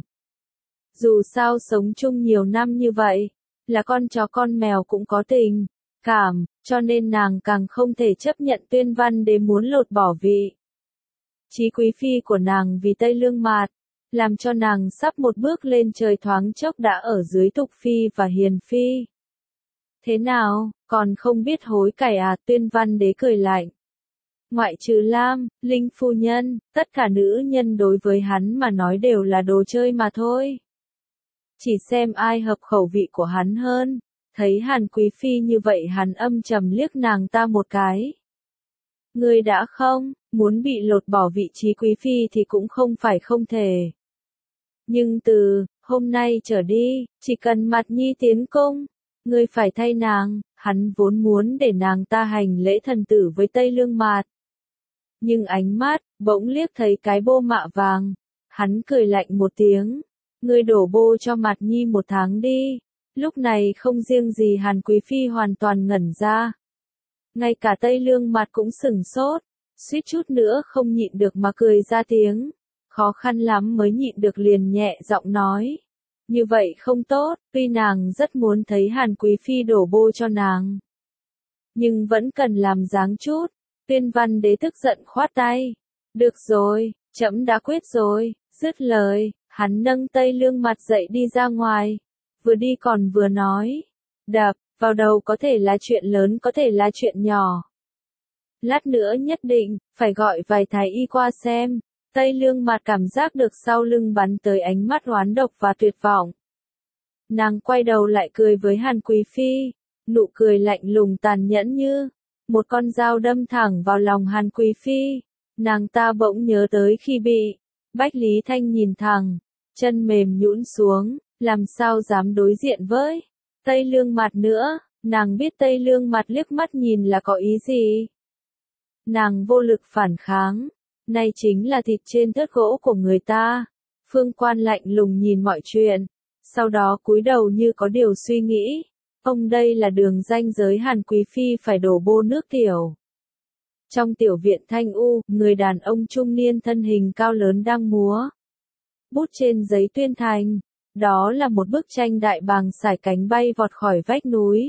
Dù sao sống chung nhiều năm như vậy, là con chó con mèo cũng có tình cảm, cho nên nàng càng không thể chấp nhận Tuyên Văn Đế muốn lột bỏ vị chí quý phi của nàng vì Tây Lương Mạt, làm cho nàng sắp một bước lên trời thoáng chốc đã ở dưới Tục Phi và Hiền Phi. Thế nào, còn không biết hối cải à? Tuyên Văn Đế cười lạnh. Ngoại trừ Lam Linh phu nhân, tất cả nữ nhân đối với hắn mà nói đều là đồ chơi mà thôi. Chỉ xem ai hợp khẩu vị của hắn hơn. Thấy Hàn Quý Phi như vậy hắn âm trầm liếc nàng ta một cái. Ngươi đã không muốn bị lột bỏ vị trí quý phi thì cũng không phải không thể. Nhưng từ hôm nay trở đi, chỉ cần Mạt Nhi tiến cung, ngươi phải thay nàng. Hắn vốn muốn để nàng ta hành lễ thần tử với Tây Lương Mạt. Nhưng ánh mắt bỗng liếc thấy cái bô mạ vàng, hắn cười lạnh một tiếng. Ngươi đổ bô cho Mạt Nhi một tháng đi. Lúc này không riêng gì Hàn Quý Phi hoàn toàn ngẩn ra. Ngay cả Tây Lương Mạt cũng sửng sốt, suýt chút nữa không nhịn được mà cười ra tiếng. Khó khăn lắm mới nhịn được liền nhẹ giọng nói. Như vậy không tốt, tuy nàng rất muốn thấy Hàn Quý Phi đổ bô cho nàng. Nhưng vẫn cần làm dáng chút. Tuyên Văn Đế tức giận khoát tay. Được rồi, trẫm đã quyết rồi. Dứt lời, hắn nâng Tây Lương Mạt dậy đi ra ngoài. Vừa đi còn vừa nói. Đập vào đầu có thể là chuyện lớn có thể là chuyện nhỏ. Lát nữa nhất định, phải gọi vài thái y qua xem. Tây Lương Mạt cảm giác được sau lưng bắn tới ánh mắt oán độc và tuyệt vọng. Nàng quay đầu lại cười với Hàn Quý Phi. Nụ cười lạnh lùng tàn nhẫn như một con dao đâm thẳng vào lòng Hàn Quý Phi. Nàng ta bỗng nhớ tới khi bị Bách Lý Thanh nhìn thẳng, chân mềm nhũn xuống, làm sao dám đối diện với Tây Lương Mạt nữa. Nàng biết Tây Lương Mạt liếc mắt nhìn là có ý gì. Nàng vô lực phản kháng, nay chính là thịt trên thớt gỗ của người ta. Phương Quan lạnh lùng nhìn mọi chuyện, sau đó cúi đầu như có điều suy nghĩ. Ông đây là đường ranh giới Hàn Quý Phi phải đổ bô nước tiểu. Trong tiểu viện thanh u, người đàn ông trung niên thân hình cao lớn đang múa bút trên giấy tuyên thành. Đó là một bức tranh đại bàng sải cánh bay vọt khỏi vách núi.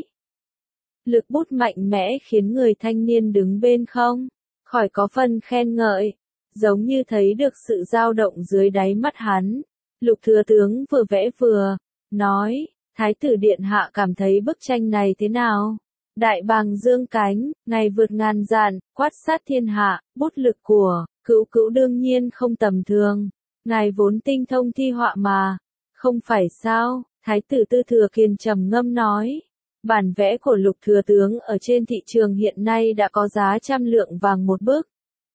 Lực bút mạnh mẽ khiến người thanh niên đứng bên không khỏi có phần khen ngợi, giống như thấy được sự dao động dưới đáy mắt hắn. Lục thừa tướng vừa vẽ vừa nói, Thái tử điện hạ cảm thấy bức tranh này thế nào? Đại bàng dương cánh, ngày vượt ngàn dặm, quát sát thiên hạ, bút lực của Cửu Cửu đương nhiên không tầm thường. Ngài vốn tinh thông thi họa mà, không phải sao? Thái tử Tư Thừa Kiền trầm ngâm nói. Bản vẽ của Lục thừa tướng ở trên thị trường hiện nay đã có giá trăm lượng vàng một bức.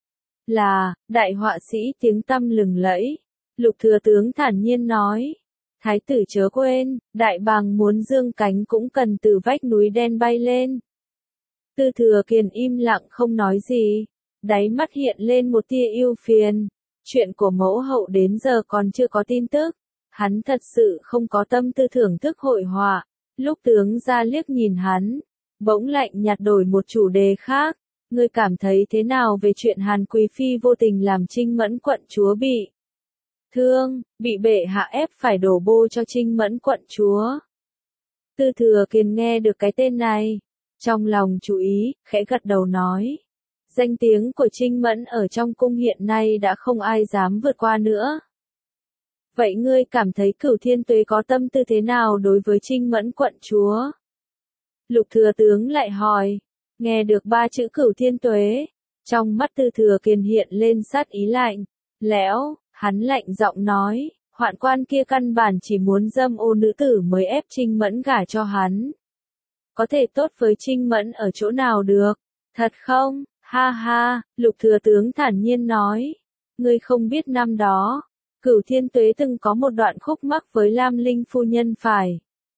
Là đại họa sĩ tiếng tăm lừng lẫy. Lục thừa tướng thản nhiên nói. Thái tử chớ quên, đại bàng muốn dương cánh cũng cần từ vách núi đen bay lên. Tư Thừa Kiền im lặng không nói gì, đáy mắt hiện lên một tia ưu phiền. Chuyện của mẫu hậu đến giờ còn chưa có tin tức, hắn thật sự không có tâm tư thưởng thức hội họa. Lúc tướng ra liếc nhìn hắn, bỗng lạnh nhạt đổi một chủ đề khác. Ngươi cảm thấy thế nào về chuyện Hàn Quý Phi vô tình làm Trinh Mẫn quận chúa bị thương, bị bệ hạ ép phải đổ bô cho Trinh Mẫn quận chúa? Tư Thừa Kiền nghe được cái tên này, trong lòng chú ý, khẽ gật đầu nói. Danh tiếng của Trinh Mẫn ở trong cung hiện nay đã không ai dám vượt qua nữa. Vậy ngươi cảm thấy Cửu Thiên Tuế có tâm tư thế nào đối với Trinh Mẫn quận chúa? Lục thừa tướng lại hỏi. Nghe được ba chữ Cửu Thiên Tuế, trong mắt Tư Thừa Kiền hiện lên sát ý lạnh lẽo, hắn lạnh giọng nói, hoạn quan kia căn bản chỉ muốn dâm ô nữ tử mới ép Trinh Mẫn gả cho hắn. Có thể tốt với Trinh Mẫn ở chỗ nào được, thật không? Ha ha, Lục thừa tướng thản nhiên nói, ngươi không biết năm đó, Cửu Thiên Tuế từng có một đoạn khúc mắc với Lam Linh phu nhân phải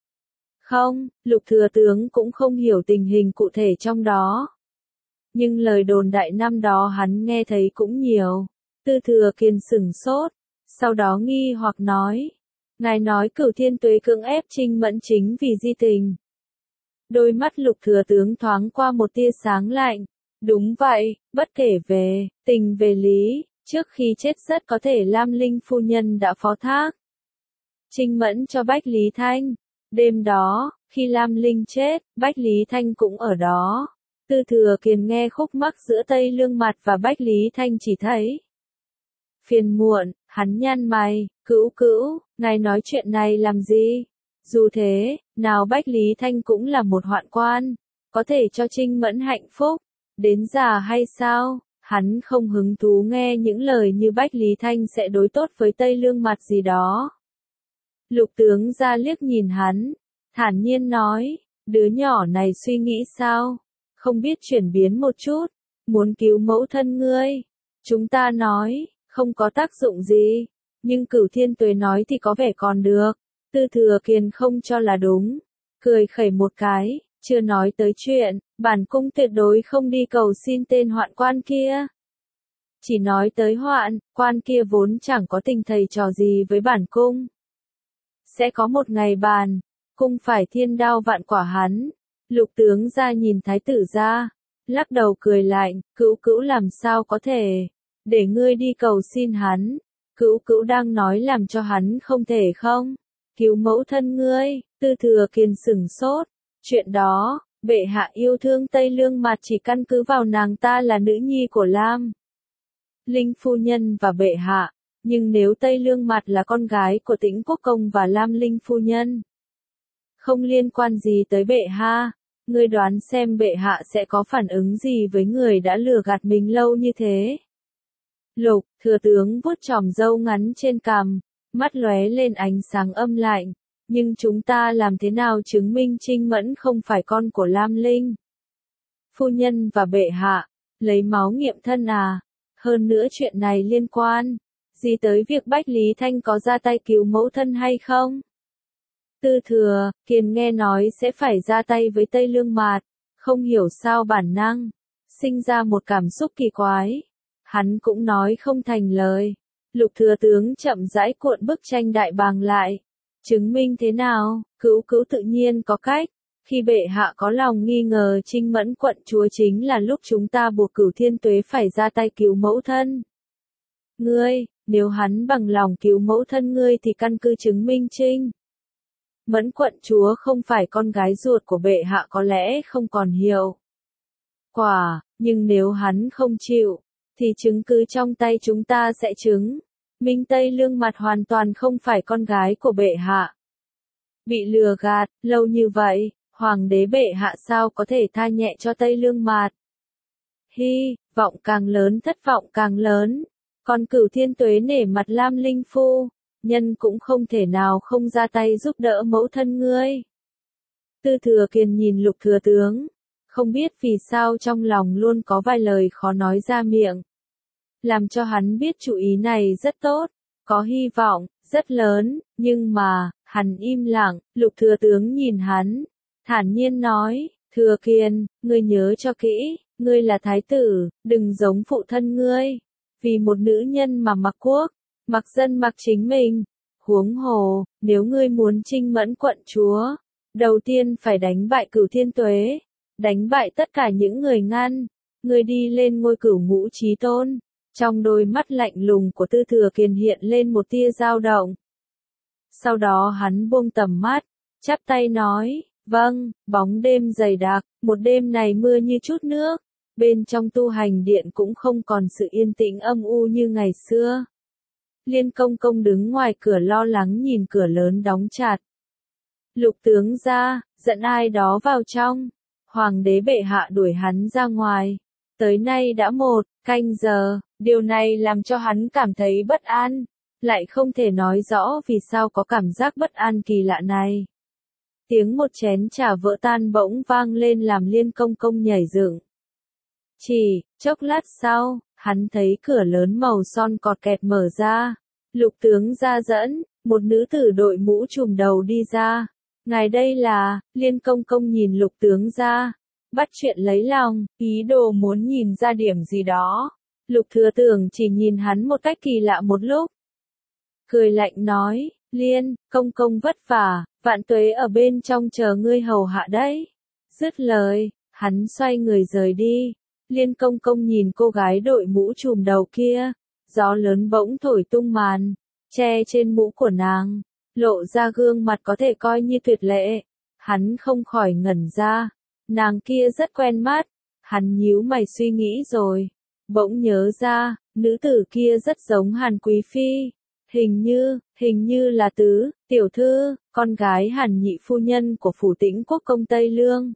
không? Lục thừa tướng cũng không hiểu tình hình cụ thể trong đó. Nhưng lời đồn đại năm đó hắn nghe thấy cũng nhiều. Tư Thừa Kiền sửng sốt, sau đó nghi hoặc nói. Ngài nói Cửu Thiên Tuế cưỡng ép Trinh Mẫn chính vì di tình. Đôi mắt Lục thừa tướng thoáng qua một tia sáng lạnh. Đúng vậy, bất kể về tình về lý, trước khi chết rất có thể Lam Linh phu nhân đã phó thác Trinh Mẫn cho Bách Lý Thanh. Đêm đó, khi Lam Linh chết, Bách Lý Thanh cũng ở đó. Tư Thừa Kiền nghe khúc mắc giữa Tây Lương Mặt và Bách Lý Thanh chỉ thấy phiền muộn, hắn nhăn mày, Cửu Cửu, ngài nói chuyện này làm gì? Dù thế, nào Bách Lý Thanh cũng là một hoạn quan, có thể cho Trinh Mẫn hạnh phúc, đến già hay sao? Hắn không hứng thú nghe những lời như Bách Lý Thanh sẽ đối tốt với Tây Lương Mặt gì đó. Lục tướng ra liếc nhìn hắn, thản nhiên nói, đứa nhỏ này suy nghĩ sao? Không biết chuyển biến một chút, muốn cứu mẫu thân ngươi. Chúng ta nói, không có tác dụng gì, nhưng Cửu Thiên Tuế nói thì có vẻ còn được. Tư Thừa Kiền không cho là đúng, cười khẩy một cái, chưa nói tới chuyện, bản cung tuyệt đối không đi cầu xin tên hoạn quan kia. Chỉ nói tới hoạn, quan kia vốn chẳng có tình thầy trò gì với bản cung. Sẽ có một ngày bàn, cung phải thiên đao vạn quả hắn. Lục tướng ra nhìn thái tử ra, lắc đầu cười lạnh, Cửu Cửu làm sao có thể, để ngươi đi cầu xin hắn. Cửu Cửu đang nói làm cho hắn không thể không cứu mẫu thân ngươi. Tư Thừa Kiền sửng sốt, chuyện đó, bệ hạ yêu thương Tây Lương Mặt chỉ căn cứ vào nàng ta là nữ nhi của Lam Linh phu nhân và bệ hạ, nhưng nếu Tây Lương Mặt là con gái của Tĩnh Quốc công và Lam Linh phu nhân, không liên quan gì tới bệ hạ, ngươi đoán xem bệ hạ sẽ có phản ứng gì với người đã lừa gạt mình lâu như thế? Lục thừa tướng vuốt chòm râu ngắn trên cằm, mắt lóe lên ánh sáng âm lạnh. Nhưng chúng ta làm thế nào chứng minh Trinh Mẫn không phải con của Lam Linh phu nhân và bệ hạ? Lấy máu nghiệm thân à? Hơn nữa chuyện này liên quan gì tới việc Bách Lý Thanh có ra tay cứu mẫu thân hay không? Tư Thừa Kiền nghe nói sẽ phải ra tay với Tây Lương Mạt, không hiểu sao bản năng sinh ra một cảm xúc kỳ quái. hắn cũng nói không thành lời. Lục thừa tướng chậm rãi cuộn bức tranh đại bàng lại. Chứng minh thế nào, cữu cữu tự nhiên có cách. Khi bệ hạ có lòng nghi ngờ Trinh Mẫn quận chúa chính là lúc chúng ta buộc Cửu Thiên Tuế phải ra tay cứu mẫu thân. Ngươi, nếu hắn bằng lòng cứu mẫu thân ngươi thì căn cứ chứng minh Trinh Mẫn quận chúa không phải con gái ruột của bệ hạ có lẽ không còn hiệu quả, nhưng nếu hắn không chịu, thì chứng cứ trong tay chúng ta sẽ chứng minh Tây Lương Mặt hoàn toàn không phải con gái của bệ hạ. Bị lừa gạt, lâu như vậy, hoàng đế bệ hạ sao có thể tha nhẹ cho Tây Lương Mặt. Hy vọng càng lớn thất vọng càng lớn, còn Cửu Thiên Tuế nể mặt Lam Linh Phu, nhân cũng không thể nào không ra tay giúp đỡ mẫu thân ngươi. Tư Thừa Kiền nhìn Lục thừa tướng, không biết vì sao trong lòng luôn có vài lời khó nói ra miệng. Làm cho hắn biết chủ ý này rất tốt, có hy vọng, rất lớn, nhưng mà, hắn im lặng, Lục thừa tướng nhìn hắn, thản nhiên nói, Thừa Kiền, ngươi nhớ cho kỹ, ngươi là thái tử, đừng giống phụ thân ngươi, vì một nữ nhân mà mặc quốc, mặc dân mặc chính mình. Huống hồ, nếu ngươi muốn Trinh Mẫn quận chúa, đầu tiên phải đánh bại Cửu Thiên Tuế, đánh bại tất cả những người ngăn, ngươi đi lên ngôi cửu ngũ chí tôn. Trong đôi mắt lạnh lùng của Tư Thừa Kiền hiện lên một tia dao động. Sau đó hắn buông tầm mắt, chắp tay nói, vâng, bóng đêm dày đặc, một đêm này mưa như chút nước, bên trong tu hành điện cũng không còn sự yên tĩnh âm u như ngày xưa. Liên Công Công đứng ngoài cửa lo lắng nhìn cửa lớn đóng chặt. Lục tướng ra, dẫn ai đó vào trong. Hoàng đế bệ hạ đuổi hắn ra ngoài. Tới nay đã một canh giờ, điều này làm cho hắn cảm thấy bất an, lại không thể nói rõ vì sao có cảm giác bất an kỳ lạ này. Tiếng một chén trà vỡ tan bỗng vang lên làm Liên Công Công nhảy dựng. Chỉ chốc lát sau, hắn thấy cửa lớn màu son cọt kẹt mở ra. Lục tướng ra dẫn, một nữ tử đội mũ trùm đầu đi ra. Ngài đây là, Liên Công Công nhìn Lục tướng ra, bắt chuyện lấy lòng, ý đồ muốn nhìn ra điểm gì đó. Lục thừa tưởng chỉ nhìn hắn một cách kỳ lạ một lúc. Cười lạnh nói, Liên, Công Công vất vả, Vạn Tuế ở bên trong chờ ngươi hầu hạ đấy. Dứt lời, hắn xoay người rời đi. Liên Công Công nhìn cô gái đội mũ trùm đầu kia, gió lớn bỗng thổi tung màn, che trên mũ của nàng, lộ ra gương mặt có thể coi như tuyệt lệ. Hắn không khỏi ngẩn ra, nàng kia rất quen mắt, hắn nhíu mày suy nghĩ rồi, bỗng nhớ ra, nữ tử kia rất giống Hàn Quý Phi, hình như, hình như là Tứ, tiểu thư, con gái Hàn nhị phu nhân của phủ Tĩnh Quốc công Tây Lương.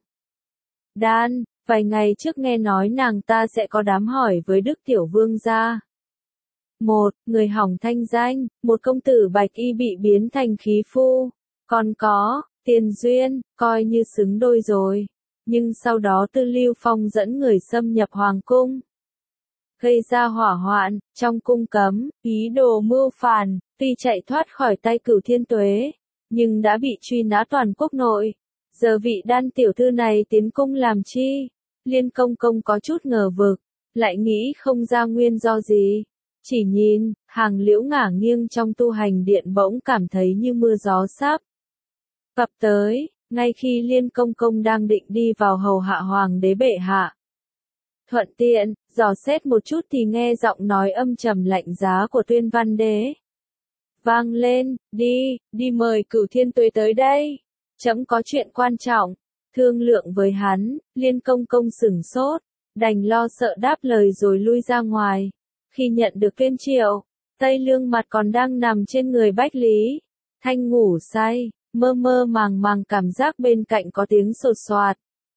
Đan, vài ngày trước nghe nói nàng ta sẽ có đám hỏi với Đức Tiểu Vương gia. Một, người hỏng thanh danh, một công tử bạch y bị biến thành khí phu, còn có, tiền duyên, coi như xứng đôi rồi. Nhưng sau đó Tư Lưu Phong dẫn người xâm nhập hoàng cung, gây ra hỏa hoạn, trong cung cấm, ý đồ mưu phản, tuy chạy thoát khỏi tay Cửu Thiên Tuế, nhưng đã bị truy nã toàn quốc nội. Giờ vị Đan tiểu thư này tiến cung làm chi? Liên Công Công có chút ngờ vực, lại nghĩ không ra nguyên do gì. Chỉ nhìn, hàng liễu ngả nghiêng trong tu hành điện bỗng cảm thấy như mưa gió sắp vập tới, ngay khi Liên Công Công đang định đi vào hầu hạ hoàng đế bệ hạ. Thuận tiện, dò xét một chút thì nghe giọng nói âm trầm lạnh giá của Tuyên Văn Đế vang lên, đi, đi mời Cửu Thiên Tuế tới đây. Trẫm có chuyện quan trọng, thương lượng với hắn. Liên Công Công sửng sốt, đành lo sợ đáp lời rồi lui ra ngoài. Khi nhận được tuyên triệu, Tây Lương Mặt còn đang nằm trên người Bách Lý Thanh ngủ say, mơ mơ màng màng cảm giác bên cạnh có tiếng sột soạt.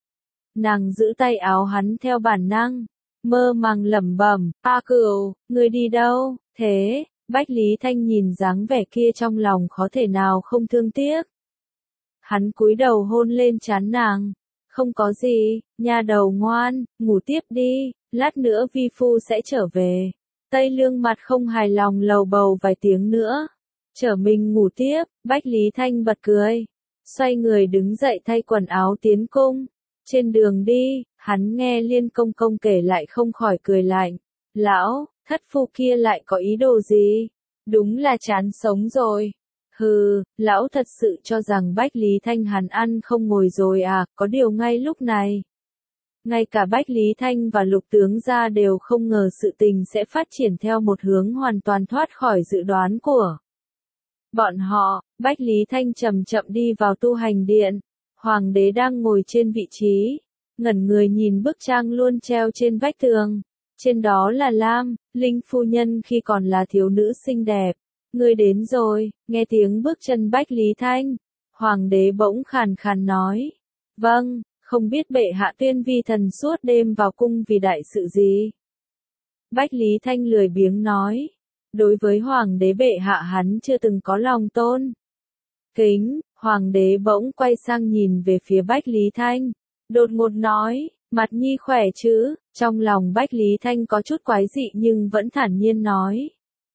Nàng giữ tay áo hắn theo bản năng, mơ màng lẩm bẩm, "A Cửu, ngươi đi đâu thế?" Bách Lý Thanh nhìn dáng vẻ kia trong lòng khó thể nào không thương tiếc. Hắn cúi đầu hôn lên trán nàng, "Không có gì, nha đầu ngoan, ngủ tiếp đi, lát nữa vi phu sẽ trở về." Tây Lương Mặt không hài lòng lầu bầu vài tiếng nữa, trở mình ngủ tiếp. Bách Lý Thanh bật cười, xoay người đứng dậy thay quần áo tiến cung. Trên đường đi, hắn nghe Liên Công Công kể lại không khỏi cười lạnh. Lão, thất phu kia lại có ý đồ gì? Đúng là chán sống rồi. Hừ, lão thật sự cho rằng Bách Lý Thanh hắn ăn không ngồi rồi à, có điều ngay lúc này. Ngay cả Bách Lý Thanh và Lục tướng gia đều không ngờ sự tình sẽ phát triển theo một hướng hoàn toàn thoát khỏi dự đoán của bọn họ. Bách Lý Thanh chậm chậm đi vào tu hành điện. Hoàng đế đang ngồi trên vị trí, ngẩn người nhìn bức tranh luôn treo trên vách tường. Trên đó là Lam, Linh phu nhân khi còn là thiếu nữ xinh đẹp. Ngươi đến rồi, nghe tiếng bước chân Bách Lý Thanh. Hoàng đế bỗng khàn khàn nói. Vâng, không biết bệ hạ tuyên vi thần suốt đêm vào cung vì đại sự gì? Bách Lý Thanh lười biếng nói. Đối với hoàng đế bệ hạ hắn chưa từng có lòng tôn kính. Hoàng đế bỗng quay sang nhìn về phía Bách Lý Thanh. Đột ngột nói, Mặt Nhi khỏe chứ? Trong lòng Bách Lý Thanh có chút quái dị nhưng vẫn thản nhiên nói.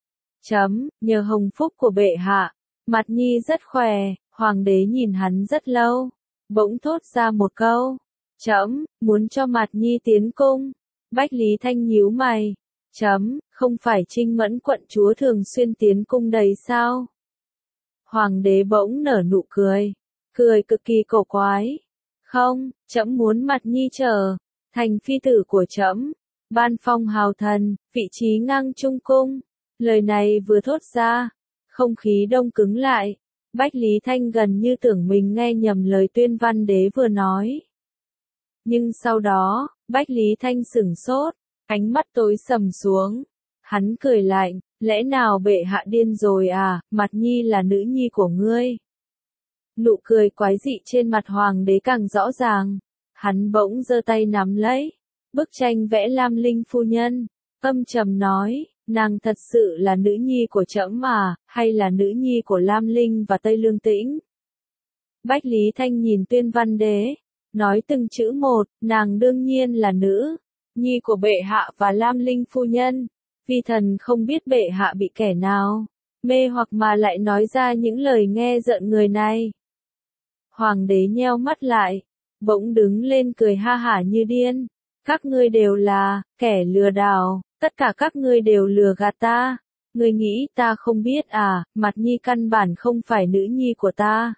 Chấm, nhờ hồng phúc của bệ hạ, Mặt Nhi rất khỏe. Hoàng đế nhìn hắn rất lâu, bỗng thốt ra một câu. Chấm, muốn cho Mặt Nhi tiến cung. Bách Lý Thanh nhíu mày. Chấm, không phải Trinh Mẫn quận chúa thường xuyên tiến cung đấy sao? Hoàng đế bỗng nở nụ cười, cười cực kỳ cổ quái. Không, trẫm muốn Mặt Nhi trở thành phi tử của trẫm, ban phong hào thần, vị trí ngang trung cung. Lời này vừa thốt ra, không khí đông cứng lại. Bách Lý Thanh gần như tưởng mình nghe nhầm lời Tuyên Văn Đế vừa nói. Nhưng sau đó, Bách Lý Thanh sửng sốt, ánh mắt tối sầm xuống. Hắn cười lạnh, lẽ nào bệ hạ điên rồi à, Mặt Nhi là nữ nhi của ngươi. Nụ cười quái dị trên mặt hoàng đế càng rõ ràng. Hắn bỗng giơ tay nắm lấy bức tranh vẽ Lam Linh phu nhân, âm trầm nói, nàng thật sự là nữ nhi của trẫm à, hay là nữ nhi của Lam Linh và Tây Lương Tĩnh? Bách Lý Thanh nhìn Tuyên Văn Đế, nói từng chữ một, nàng đương nhiên là nữ nhi của bệ hạ và Lam Linh phu nhân. Vi thần không biết bệ hạ bị kẻ nào mê hoặc mà lại nói ra những lời nghe rợn người này. Hoàng đế nheo mắt lại, bỗng đứng lên cười ha hả như điên. Các ngươi đều là kẻ lừa đảo, tất cả các ngươi đều lừa gạt ta. Ngươi nghĩ ta không biết à, Mặt Nhi căn bản không phải nữ nhi của ta.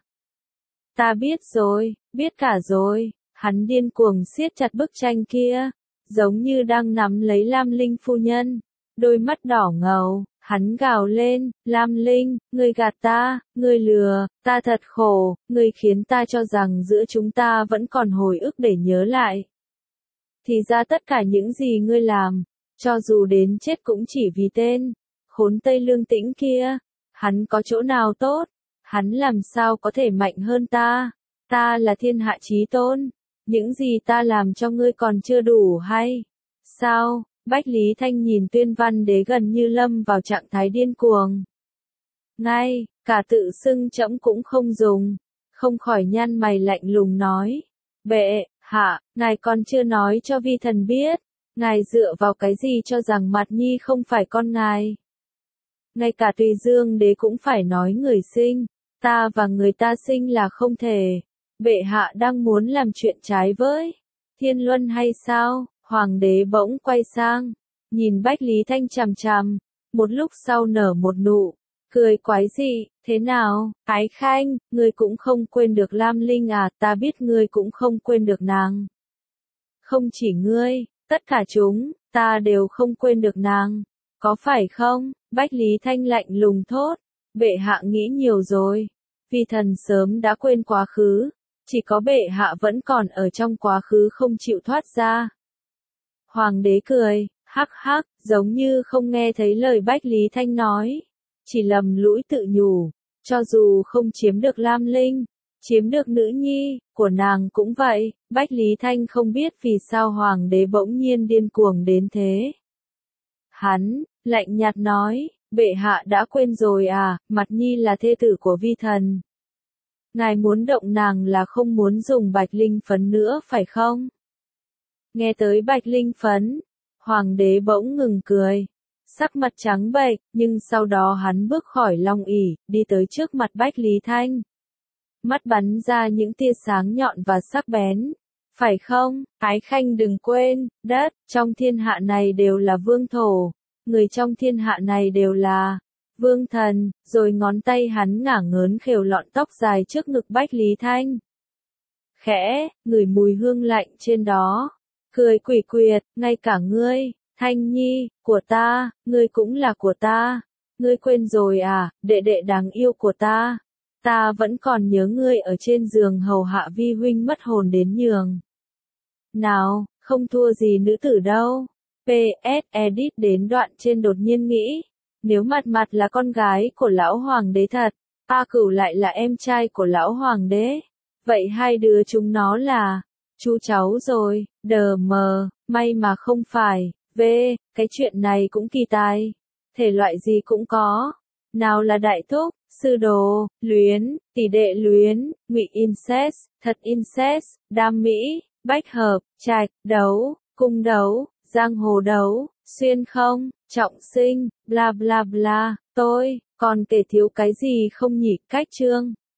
Ta biết rồi, biết cả rồi. Hắn điên cuồng siết chặt bức tranh kia, giống như đang nắm lấy Lam Linh phu nhân. Đôi mắt đỏ ngầu, hắn gào lên, Lam Linh, ngươi gạt ta, ngươi lừa, ta thật khổ, ngươi khiến ta cho rằng giữa chúng ta vẫn còn hồi ức để nhớ lại. Thì ra tất cả những gì ngươi làm, cho dù đến chết cũng chỉ vì tên khốn Tây Lương Tĩnh kia. Hắn có chỗ nào tốt? Hắn làm sao có thể mạnh hơn ta? Ta là thiên hạ chí tôn. Những gì ta làm cho ngươi còn chưa đủ hay sao? Bách Lý Thanh nhìn Tuyên Văn Đế gần như lâm vào trạng thái điên cuồng. Ngay, cả tự xưng trẫm cũng không dùng. Không khỏi nhăn mày lạnh lùng nói. Bệ hạ, ngài còn chưa nói cho vi thần biết. Ngài dựa vào cái gì cho rằng Mặt Nhi không phải con ngài? Ngay cả Tùy Dương Đế cũng phải nói người sinh. Ta và người ta sinh là không thể. Bệ hạ đang muốn làm chuyện trái với Thiên Luân hay sao? Hoàng đế bỗng quay sang, nhìn Bách Lý Thanh chằm chằm, một lúc sau nở một nụ cười quái dị. Thế nào, Ái Khanh, ngươi cũng không quên được Lam Linh à? Ta biết ngươi cũng không quên được nàng. Không chỉ ngươi, tất cả chúng, ta đều không quên được nàng. Có phải không? Bách Lý Thanh lạnh lùng thốt. Bệ hạ nghĩ nhiều rồi. Vi thần sớm đã quên quá khứ. Chỉ có bệ hạ vẫn còn ở trong quá khứ không chịu thoát ra. Hoàng đế cười, hắc hắc, giống như không nghe thấy lời Bách Lý Thanh nói. Chỉ lầm lũi tự nhủ, cho dù không chiếm được Lam Linh, chiếm được nữ nhi của nàng cũng vậy. Bách Lý Thanh không biết vì sao hoàng đế bỗng nhiên điên cuồng đến thế. Hắn, lạnh nhạt nói, bệ hạ đã quên rồi à, Mặt Nhi là thê tử của vi thần. Ngài muốn động nàng là không muốn dùng bạch linh phấn nữa phải không? Nghe tới bạch linh phấn, hoàng đế bỗng ngừng cười, sắc mặt trắng bệch, nhưng sau đó hắn bước khỏi long ỷ, đi tới trước mặt Bách Lý Thanh. Mắt bắn ra những tia sáng nhọn và sắc bén, Phải không? Ái Khanh đừng quên, đất, trong thiên hạ này đều là vương thổ, người trong thiên hạ này đều là vương thần, rồi ngón tay hắn ngả ngớn khều lọn tóc dài trước ngực Bách Lý Thanh. Khẽ, ngửi mùi hương lạnh trên đó, cười quỷ quyệt, ngay cả ngươi, Thanh Nhi, của ta, ngươi cũng là của ta, ngươi quên rồi à, đệ đệ đáng yêu của ta, ta vẫn còn nhớ ngươi ở trên giường hầu hạ vi huynh mất hồn đến nhường. Nào, không thua gì nữ tử đâu. pê ét Edit đến đoạn trên đột nhiên nghĩ, nếu mặt mặt là con gái của lão hoàng đế thật, A Cửu lại là em trai của lão hoàng đế, vậy hai đứa chúng nó là chú cháu rồi, đờ mờ, may mà không phải, v, cái chuyện này cũng kỳ tài, thể loại gì cũng có, nào là đại thúc, sư đồ, luyến, tỷ đệ luyến, ngụy incest, thật incest, đam mỹ, bách hợp, trạch, đấu, cung đấu, giang hồ đấu, xuyên không, trọng sinh, bla bla bla, tôi, còn kể thiếu cái gì không nhỉ? Cách chương